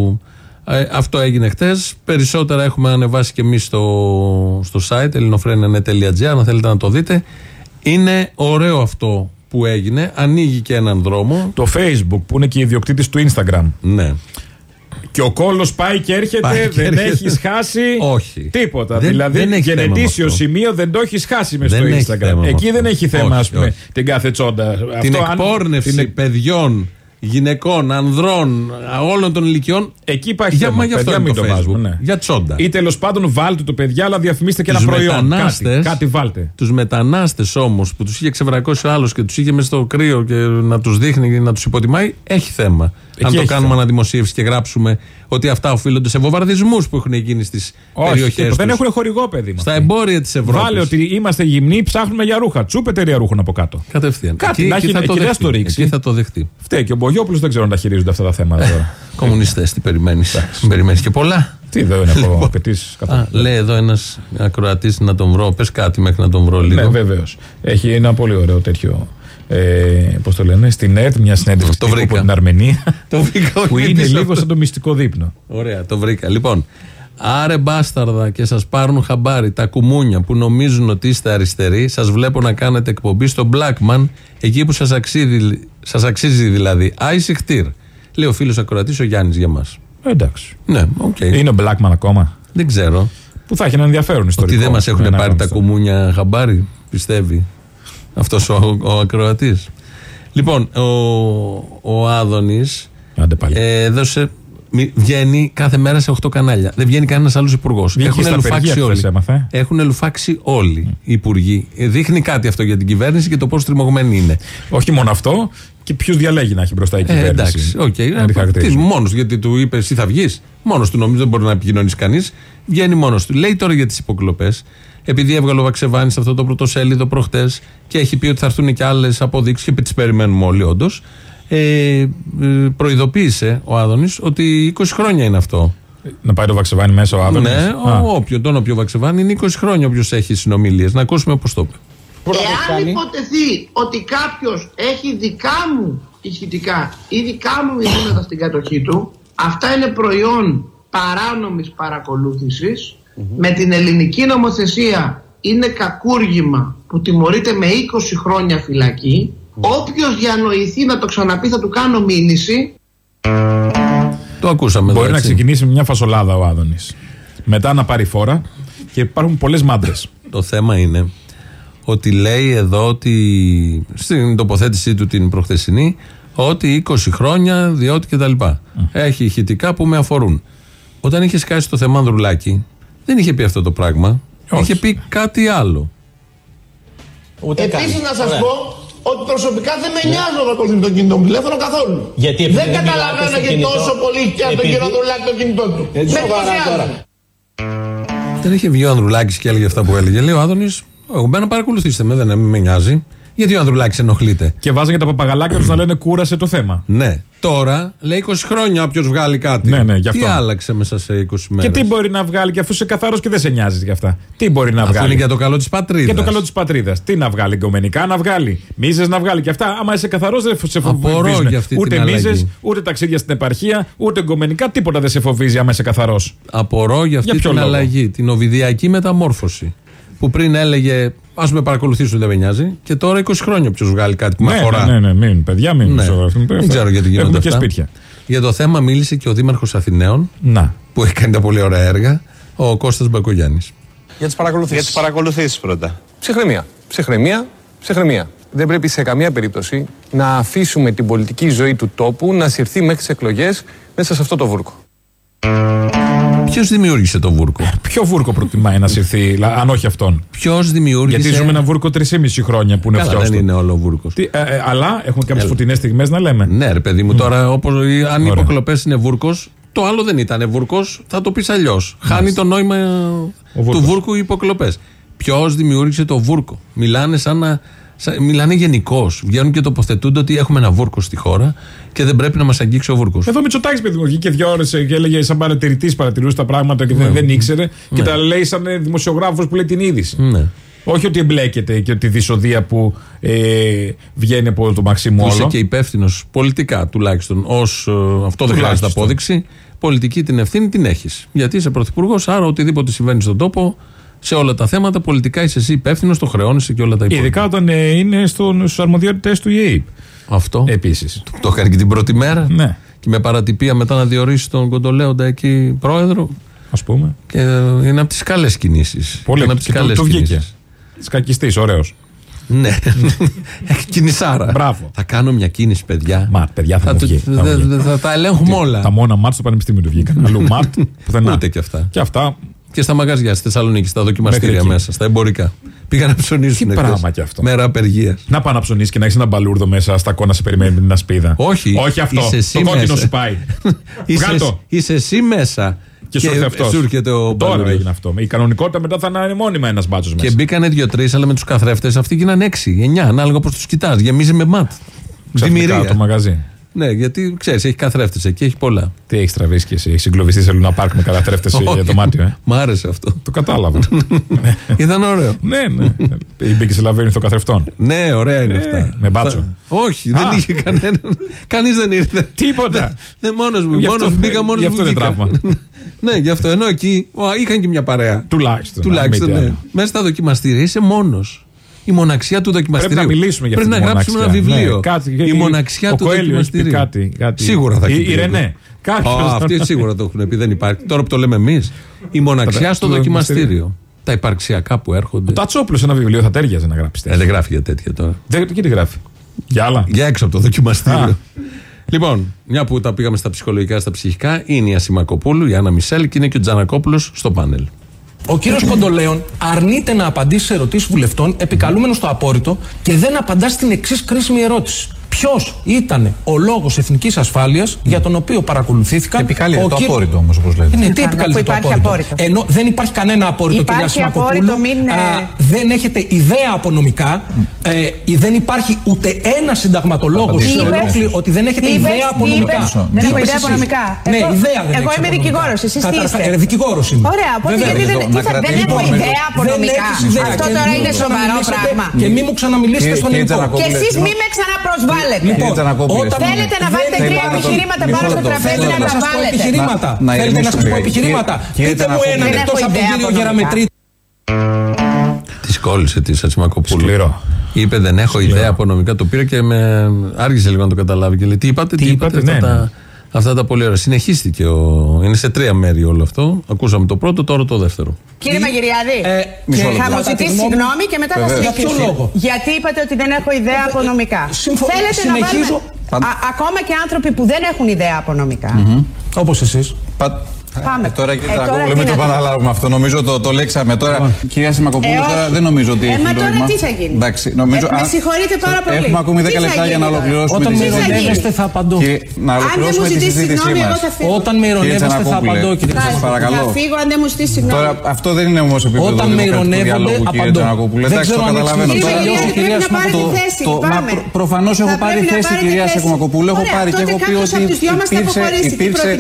Αυτό έγινε χτες. Περισσότερα έχουμε ανεβάσει και εμείς στο site ελληνοφρένια.net.gr, αν θέλετε να το δείτε. Είναι ωραίο αυτό που έγινε. Ανοίγει και έναν δρόμο.
Το Facebook που είναι και ιδιοκτήτης του Instagram.
Ναι.
Και ο κόλλος πάει και έρχεται, δεν έχεις χάσει τίποτα. Δηλαδή, γενετήσιο σημείο δεν το έχεις χάσει μες στο Instagram. Εκεί δεν έχει θέμα, ας πούμε, την κάθε τσόντα.
Την εκπόρνευση παιδιών, γυναικών, ανδρών, όλων των ηλικιών.
Εκεί υπάρχει θέμα.
Γι' αυτό είναι το Facebook. Ναι. Για τσόντα.
Ή τέλος πάντων βάλτε το παιδιά, αλλά διαφημίστε και ένα προϊόν. Κάτι βάλτε.
Τους μετανάστες όμως που τους είχε ξεβρακώσει ο άλλος και τους είχε μες στο κρύο και να τους δείχνει και να τους υποτιμάει, έχει θέμα. Αν το κάνουμε αναδημοσίευση και γράψουμε ότι αυτά οφείλονται σε βομβαρδισμούς που έχουν γίνει στις περιοχές τους.
Δεν έχουν χορηγό, παιδί μας.
Στα εμπόρια της Ευρώπης.
Βάλε ότι είμαστε γυμνοί, ψάχνουμε για ρούχα. Τσούπ, εταιρεία ρούχων από κάτω.
Κατευθείαν.
Κάτι να έχει το ρίξει.
Εκεί θα το δεχτεί.
Φταίει και ο Μπογιόπουλος, δεν ξέρω αν τα χειρίζονται αυτά τα θέματα τώρα.
Κομμουνιστές, τι περιμένεις? Περιμένεις και πολλά.
Τι εδώ είναι από απαιτήσεις.
Λέει εδώ ένας ακροατής να τον βρω. Πες κάτι μέχρι να τον βρω λίγο.
Ναι, βεβαίως. Έχει ένα πολύ ωραίο τέτοιο. Πώς το λένε, στην ΕΡΤ, μια συνέντευξη από την Αρμενία. Που είναι λίγο σαν το μυστικό δείπνο.
Ωραία, το βρήκα. Λοιπόν, άρε μπάσταρδα και σας πάρουν χαμπάρι τα κουμούνια που νομίζουν ότι είστε αριστεροί. Σας βλέπω να κάνετε εκπομπή στο Blackman, εκεί που σας αξίζει δηλαδή. Άισιχτήρ, λέει ο φίλος ακροατής ο Γιάννης για μας.
Εντάξει.
Ναι, okay.
Είναι ο Blackman ακόμα?
Δεν ξέρω.
Που θα έχει ένα ενδιαφέρον ιστορικό.
Ότι δεν μας έχουν πάρει τα κουμούνια χαμπάρι, πιστεύει αυτός ο ακροατής. Λοιπόν, ο Άδωνης έδωσε. Βγαίνει κάθε μέρα σε 8 κανάλια. Δεν βγαίνει κανένας άλλος υπουργός. Έχουν λουφάξει όλοι οι υπουργοί. Δείχνει κάτι αυτό για την κυβέρνηση και το πόσο τριμωγμένη είναι.
Όχι μόνο αυτό, και ποιους διαλέγει να έχει μπροστά η κυβέρνηση.
Εντάξει, μόνος του, γιατί του είπε εσύ θα βγεις. Μόνος του, νομίζω δεν μπορεί να επικοινωνήσει κανείς. Βγαίνει μόνος του. Λέει τώρα για τις υποκλοπές. Επειδή έβγαλε ο Βαξεβάνης αυτό το πρωτοσέλιδο προχτές και έχει πει ότι θα έρθουν και άλλες αποδείξεις και τις περιμένουμε όλοι όντως. Προειδοποίησε ο Άδωνης ότι 20 χρόνια είναι αυτό.
Να πάει το Βαξεβάνη μέσα ο Άδωνης?
Ναι, τον όποιο Βαξεβάνη είναι 20 χρόνια όποιος έχει συνομιλίες. Να ακούσουμε πώς το είπε.
Εάν υποτεθεί ότι κάποιος έχει δικά μου ηχητικά ή δικά μου μηνύματα στην κατοχή του, αυτά είναι προϊόν παράνομης παρακολούθησης. Με την ελληνική νομοθεσία είναι κακούργημα που τιμωρείται με 20 χρόνια φυλακή. Όποιος διανοηθεί να το ξαναπεί θα του κάνω μήνυση.
Το ακούσαμε.
Μπορεί να ξεκινήσει με μια φασολάδα ο Άδωνης. Μετά να πάρει φόρα και υπάρχουν πολλές μάντρες.
Το θέμα είναι ότι λέει εδώ ότι στην τοποθέτησή του την προχθεσινή ότι 20 χρόνια, διότι κτλ. Έχει ηχητικά που με αφορούν. Όταν είχε σκάσει το θέμα Ανδρουλάκη, δεν είχε πει αυτό το πράγμα. Είχε πει κάτι άλλο.
Επίσης να σας πω ότι προσωπικά δεν με νοιάζει να ακολουθεί το κινητό μου τηλέφωνο καθόλου. Δεν καταλαβαίνω γιατί τόσο πολύ και από τον κύριο Ανδρουλάκη το κινητό του.
Δεν είχε βγει ο Ανδρουλάκης και έλεγε αυτά που έλεγε. Λέει ο Άδωνης, εγώ μπαίνω να παρακολουθήσετε με, δεν με νοιάζει. Γιατί ο Ανδρουλάκης ενοχλείται.
Και βάζανε τα παπαγαλάκια τους να λένε κούρασε το θέμα.
Ναι. Τώρα λέει 20 χρόνια όποιος βγάλει κάτι.
Ναι, γι' αυτό.
Τι άλλαξε μέσα σε 20 μέρες.
Και τι μπορεί να βγάλει, και αφού είσαι καθαρός και δεν σε νοιάζει γι' αυτά. Τι μπορεί να βγάλει.
Αυτό είναι για το καλό της πατρίδας.
Και το καλό της πατρίδας. Τι να βγάλει, γκομενικά να βγάλει. Μίζες να βγάλει και αυτά. Άμα είσαι καθαρός δεν σε φοβίζει. Ούτε μίζες, ούτε ταξίδια στην επαρχία, ούτε γκομενικά. Τίποτα δεν σε φοβίζει άμα είσαι καθαρός.
Απορώ για αυτή την αλλαγή. Την οβιδιακή μεταμόρφωση. Που πριν έλεγε ας με παρακολουθήσουν, δεν με νοιάζει. Και τώρα 20 χρόνια ποιος βγάλει κάτι που με αφορά.
Ναι, μην, παιδιά, μην.
Δεν ξέρω γιατί γίνονται
αυτά.
Και
σπίτια.
Για το θέμα μίλησε και ο Δήμαρχος Αθηναίων, που έχει κάνει τα πολύ ωραία έργα, ο Κώστας Μπακογιάννης.
Για τις παρακολουθήσεις πρώτα. Ψυχραιμία. Δεν πρέπει σε καμία περίπτωση να αφήσουμε την πολιτική ζωή του τόπου να συρθεί μέχρι τις εκλογές μέσα σε αυτό το βούρκο.
Ποιος δημιούργησε το βούρκο?
Ποιο βούρκο προτιμάει να συρθεί, αν όχι αυτόν?
Ποιος δημιούργησε?
Γιατί ζούμε ένα βούρκο 3,5 χρόνια που είναι φτιάχνει.
Δεν είναι όλο βούρκος.
Αλλά έχουμε κάποιες φωτεινές στιγμές να λέμε.
Ναι, ρε παιδί μου, τώρα αν οι υποκλοπές είναι βούρκος, το άλλο δεν ήταν βούρκος, θα το πεις αλλιώς. Χάνει το νόημα του βούρκου οι υποκλοπές. Ποιος δημιούργησε το βούρκο? Μιλάνε γενικώς. Βγαίνουν και τοποθετούνται ότι έχουμε ένα βούρκο στη χώρα και δεν πρέπει να μας αγγίξει ο βούρκος.
Εδώ Μητσοτάκης παιδί μου βγήκε 2 ώρες και έλεγε σαν παρατηρητής, παρατηρούσε τα πράγματα και δεν ήξερε και τα λέει σαν δημοσιογράφος που λέει την είδηση. Όχι ότι εμπλέκεται και ότι η δυσοδεία που βγαίνει από το Μαξίμου όλο.
Είσαι και υπεύθυνος πολιτικά τουλάχιστον. Αυτό δεν χρειάζεται απόδειξη. Πολιτική την ευθύνη την έχεις. Γιατί είσαι πρωθυπουργός, άρα οτιδήποτε συμβαίνει στον τόπο. Σε όλα τα θέματα, πολιτικά είσαι εσύ υπεύθυνος, το χρεώνεσαι και όλα τα υπόλοιπα.
Ειδικά όταν είναι στους αρμοδιότητες του ΙΕΙΠ.
Αυτό.
Επίσης.
Το έκανε και την πρώτη μέρα.
Ναι.
Και με παρατυπία μετά να διορίσει τον Κοντολέοντα εκεί πρόεδρο.
Ας πούμε.
Και είναι από τις καλές κινήσεις.
Πολύ. Το βγήκε. Σκακιστής, ωραίος.
Ναι. Κινησάρα.
Μπράβο.
Θα κάνω μια κίνηση, παιδιά.
Παιδιά θα βγει.
Θα τα ελέγχουμε όλα.
Τα μόνα μάτ στο πανεπιστήμιο του βγήκαν. Αλλού μάτ.
Ούτε και αυτά.
Και αυτά.
Και στα μαγαζιά στη Θεσσαλονίκη, στα δοκιμαστήρια μέσα, στα εμπορικά. Πήγαν να ψωνίσουν.
Τι πράγμα κι αυτό.
Μέρα απεργίας.
Να πάει να ψωνίσει και να έχει ένα μπαλούρδο μέσα στα κόνα, σε περιμένει με την ασπίδα.
Όχι
αυτό. Το κόκκινο σου πάει.
Είσαι εσύ μέσα.
Και σου έρχεται ο μπαλούρδος. Τώρα έγινε αυτό. Η κανονικότητα μετά θα είναι μόνιμα ένας μπάτσος μέσα.
Και μπήκανε 2-3, αλλά με τους καθρέφτες αυτοί γίνανε 6-9, ανάλογα πώς τους κοιτάς. Γεμίζει με ματ.
Ξαφνικά το μαγαζί.
Ναι, γιατί ξέρεις, έχει καθρέφτες εκεί, έχει πολλά.
Τι έχει τραβήσει και εσύ, έχει συγκλωβιστεί σε Λούνα Πάρκ με καθρέφτες για δωμάτιο.
Μ' άρεσε αυτό.
Το κατάλαβα.
Ήταν ωραίο.
Ναι. Μπήκε σε λαβύρινθο καθρεφτών.
Ναι, ωραία είναι αυτά.
Με μπάτσο.
Όχι, δεν είχε κανένα. Κανείς δεν ήρθε.
Τίποτα.
Μόνος μου. Μπήκα μόνος μου.
Γι' αυτό είναι τραύμα.
Ναι, γι' αυτό. Ενώ εκεί είχαν και μια παρέα.
Τουλάχιστον.
Μέσα στα δοκιμαστήρια είσαι μόνος. Η μοναξιά του δοκιμαστηρίου.
Πρέπει να μιλήσουμε για
αυτή
τη μοναξιά.
Πρέπει να γράψουμε ένα βιβλίο. Η μοναξιά του δοκιμαστηρίου.
Κάτι.
Σίγουρα θα έχει.
Η Ρενέ.
Αυτοί σίγουρα το έχουν πει. Δεν υπάρχει. Τώρα που το λέμε εμείς. Η μοναξιά στο δοκιμαστήριο. Τα υπαρξιακά που έρχονται.
Ο Τατσόπουλος ένα βιβλίο θα τέριαζε να γράψει.
Δεν γράφει για τέτοια τώρα.
Και τι γράφει. Για άλλα.
Για έξω από το δοκιμαστήριο. Λοιπόν, μια που τα πήγαμε στα ψυχολογικά, στα ψυχικά, είναι η Ασημακοπούλου, η Άννα Μισελ και είναι και ο Τζανακόπουλος στο πάνελ.
Ο κύριος Κοντολέων αρνείται να απαντήσει σε ερωτήσεις βουλευτών, επικαλούμενος το απόρριτο και δεν απαντά στην εξής κρίσιμη ερώτηση. Ποιος ήταν ο λόγος εθνικής ασφάλειας για τον οποίο παρακολουθήθηκαν.
Επικαλείται το απόρριτο όμως, όπως λέτε.
Ναι, τι επικαλείται το απόρριτο. Ενώ δεν υπάρχει κανένα απόρριτο, κυρία Ασημακοπούλου. Δεν έχετε ιδέα από νομικά. Δεν υπάρχει ούτε ένα συνταγματολόγος ότι δεν έχετε ιδέα από νομικά.
Δεν έχω ιδέα από νομικά.
Ναι, ιδέα δεν.
Εγώ είμαι δικηγόρος, εσείς τι είστε?
Δικηγόρος είμαι.
Ωραία, οπότε γιατί δεν έχω ιδέα από νομικά. Αυτό τώρα είναι σοβαρό πράγμα.
Και μη μου ξαναμιλήσετε στον ελληνικό.
Και εσείς μη με ξαναπροσβάλλετε. Θέλετε να βάλετε 3 επιχειρήματα πάνω στο τραπέζι να τα βάλετε.
Θέλετε να σας πω επιχειρήματα. Πείτε μου έναν εκτός από τον κύριο Γεραμετρή.
Της κόλλησε τη Ασημακοπούλου.
Σκληρό.
Είπε δεν έχω ιδέα από νομικά. Το πήρα και άργησε λίγο να το καταλάβει. Και λέει τι είπατε. Αυτά τα πολύ ωραία. Συνεχίστηκε. Είναι σε 3 μέρη όλο αυτό. Ακούσαμε το πρώτο, τώρα το δεύτερο.
Κύριε Μαγειριάδη, θα μου ζητήσει συγγνώμη και μετά θα συνεχίσω. Γιατί είπατε ότι δεν έχω ιδέα από νομικά. Θέλετε να βάλουμε ακόμα και άνθρωποι που δεν έχουν ιδέα από νομικά.
Όπως εσείς.
Πάμε.
Τώρα κύριε Τζανακόπουλο, μην το επαναλάβουμε αυτό. Νομίζω το λέξαμε τώρα. Κυρία Σιμακοπούλου, τώρα δεν νομίζω ότι έχει
νόημα.
Τώρα
τι θα γίνει.
Εντάξει, νομίζω,
με συγχωρείτε πάρα πολύ.
Έχουμε ακόμη 10 λεπτά για να ολοκληρώσουμε
τη συζήτηση. Όταν με ειρωνεύεστε θα απαντώ.
Να ολοκληρώσουμε τη συζήτησή μας.
Όταν με ειρωνεύεστε θα απαντώ, κύριε
Παρακαλώ.
Θα φύγω αν δεν μου ζητήσει συγγνώμη.
Τώρα αυτό δεν είναι όμως επίπεδο
όταν με ειρωνεύονται απαντώ.
Δεν ξέρω αν
εξηγήσω.
Προφανώς έχω πάρει θέση, κυρία Σιμακοπούλου. Έχω πάρει και έχω πει ότι υπήρξε.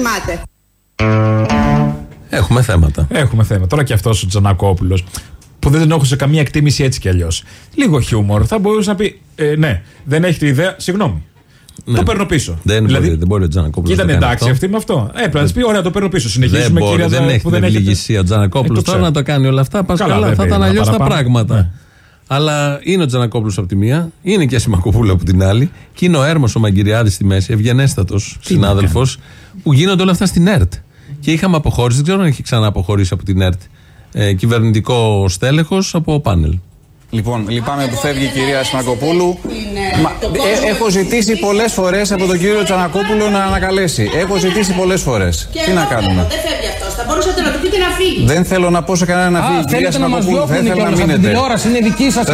Έχουμε θέματα.
Τώρα και αυτός ο Τζανακόπουλος, που δεν έχω σε καμία εκτίμηση έτσι κι αλλιώς. Λίγο χιούμορ. Θα μπορούσε να πει: ναι, δεν έχετε ιδέα, συγγνώμη. Ναι. Το παίρνω πίσω.
Δεν μπορεί ο Τζανακόπουλος.
Ήταν εντάξει αυτή με αυτό. Πρέπει να τη πει: ωραία, το παίρνω πίσω. Συνεχίζουμε, κυρία
Δεν έχει την ευληγησία ο Τζανακόπουλος τώρα να το κάνει όλα αυτά. Πας καλά, θα ήταν αλλιώς τα πράγματα. Ναι. Αλλά είναι ο Τζανακόπουλος από τη μία, είναι και η Σιμακοπούλου από την άλλη, και είναι ο Έρμος ο Μαγκυριάδης στη μέση, ευγενέστατος συνάδελφος, που γίνονται όλα αυτά στην ΕΡΤ. Και είχαμε αποχώρηση, δεν ξέρω αν έχει ξανά αποχωρήσει από την ΕΡΤ, κυβερνητικό στέλεχος από πάνελ.
Λοιπόν, λυπάμαι που φεύγει η κυρία Σιμακοπούλου. Έχω ζητήσει πολλές φορές από τον κύριο Τζανακόπουλο να ανακαλέσει. Έχω ζητήσει πολλές φορές. Τι να κάνουμε.
Δεν φεύγει αυτός. Θα μπορούσατε να του πείτε να φύγει.
Δεν θέλω να πω σε κανένα να φύγει. Κυρία Σιμακοπούλου, θα ήθελα να μείνετε.
Είναι δική σας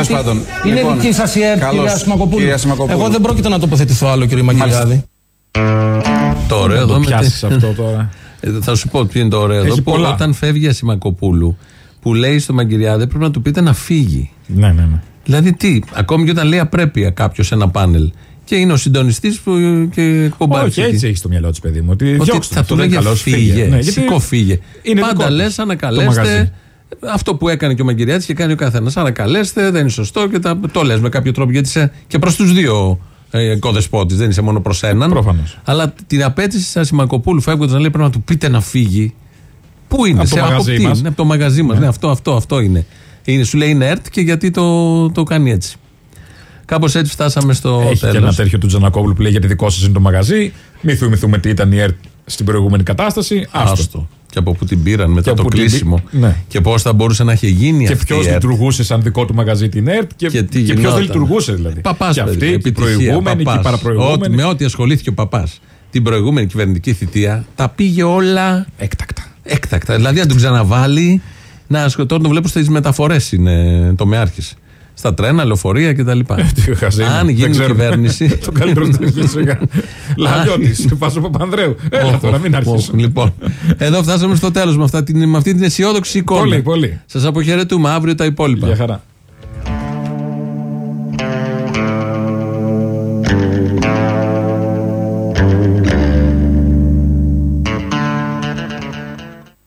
η ΕΡΤ, κυρία Σιμακοπούλου. Εγώ δεν πρόκειται να τοποθετηθώ άλλο, κύριε Μαγειριάδη.
Το ωραίο εδώ
αυτό τώρα.
Θα σου πω ποιο είναι το ωραίο εδώ. Όταν φεύγει η Σιμακοπούλου, που λέει στο Μαγκυριάδη, πρέπει να του πείτε να φύγει.
Ναι.
Δηλαδή τι, ακόμη και όταν λέει απρέπεια κάποιο σε ένα πάνελ και είναι ο συντονιστής που και κομπάρει.
Όχι, έτσι έχει στο μυαλό της, παιδί μου. Ότι
θα του λέγε φύγε. Σηκώ φύγε. Πάντα λες, ανακαλέστε. Αυτό που έκανε και ο Μαγκυριάδης και κάνει ο καθένας. Ανακαλέστε, δεν είναι σωστό και το λες με κάποιο τρόπο, γιατί είσαι και προς τους δύο κοδεσπότης, δεν είσαι μόνο προς έναν.
Προφανώς.
Αλλά την απέτηση της Σιμακοπούλου φεύγοντας να λέει πρέπει να του πείτε να φύγει. Πού είναι,
από το μαγαζί μας.
Από το μαγαζί μας. Ναι, αυτό είναι. Σου λέει είναι ΕΡΤ και γιατί το κάνει έτσι. Κάπως έτσι φτάσαμε στο τέλος.
Έχει και ένα τέτοιο του Τζανακόπουλου που λέει γιατί δικό σας είναι το μαγαζί. Μη θυμηθούμε τι ήταν η ΕΡΤ στην προηγούμενη κατάσταση. Άστο.
Και από πού την πήραν μετά το κλείσιμο.
Ναι.
Και πώς θα μπορούσε να είχε γίνει
και
αυτή.
Και ποιος λειτουργούσε σαν δικό του μαγαζί την ΕΡΤ. Και ποιος δεν λειτουργούσε δηλαδή.
Παπάς,
και αυτή, η προηγούμενη και η παραπροηγούμενη.
Με ό,τι ασχολήθηκε ο Παπάς την προηγούμενη κυβερνητική θητεία, τα πήγε όλα έκτακτα. Δηλαδή, αν τον ξαναβάλει. Τώρα τον βλέπω στις μεταφορές είναι τομεάρχης. Στα τρένα, λεωφορεία κτλ. Αν γίνει κυβέρνηση.
Το καλύτερο του αρχίσει. Λαγιώτης, του Πάσο Παπανδρέου. Έλα τώρα, μην αρχίσω.
Λοιπόν, εδώ φτάσαμε στο τέλος με αυτή την αισιόδοξη εικόνα.
Πολύ.
Σας αποχαιρετούμε, αύριο τα υπόλοιπα.
Γεια χαρά.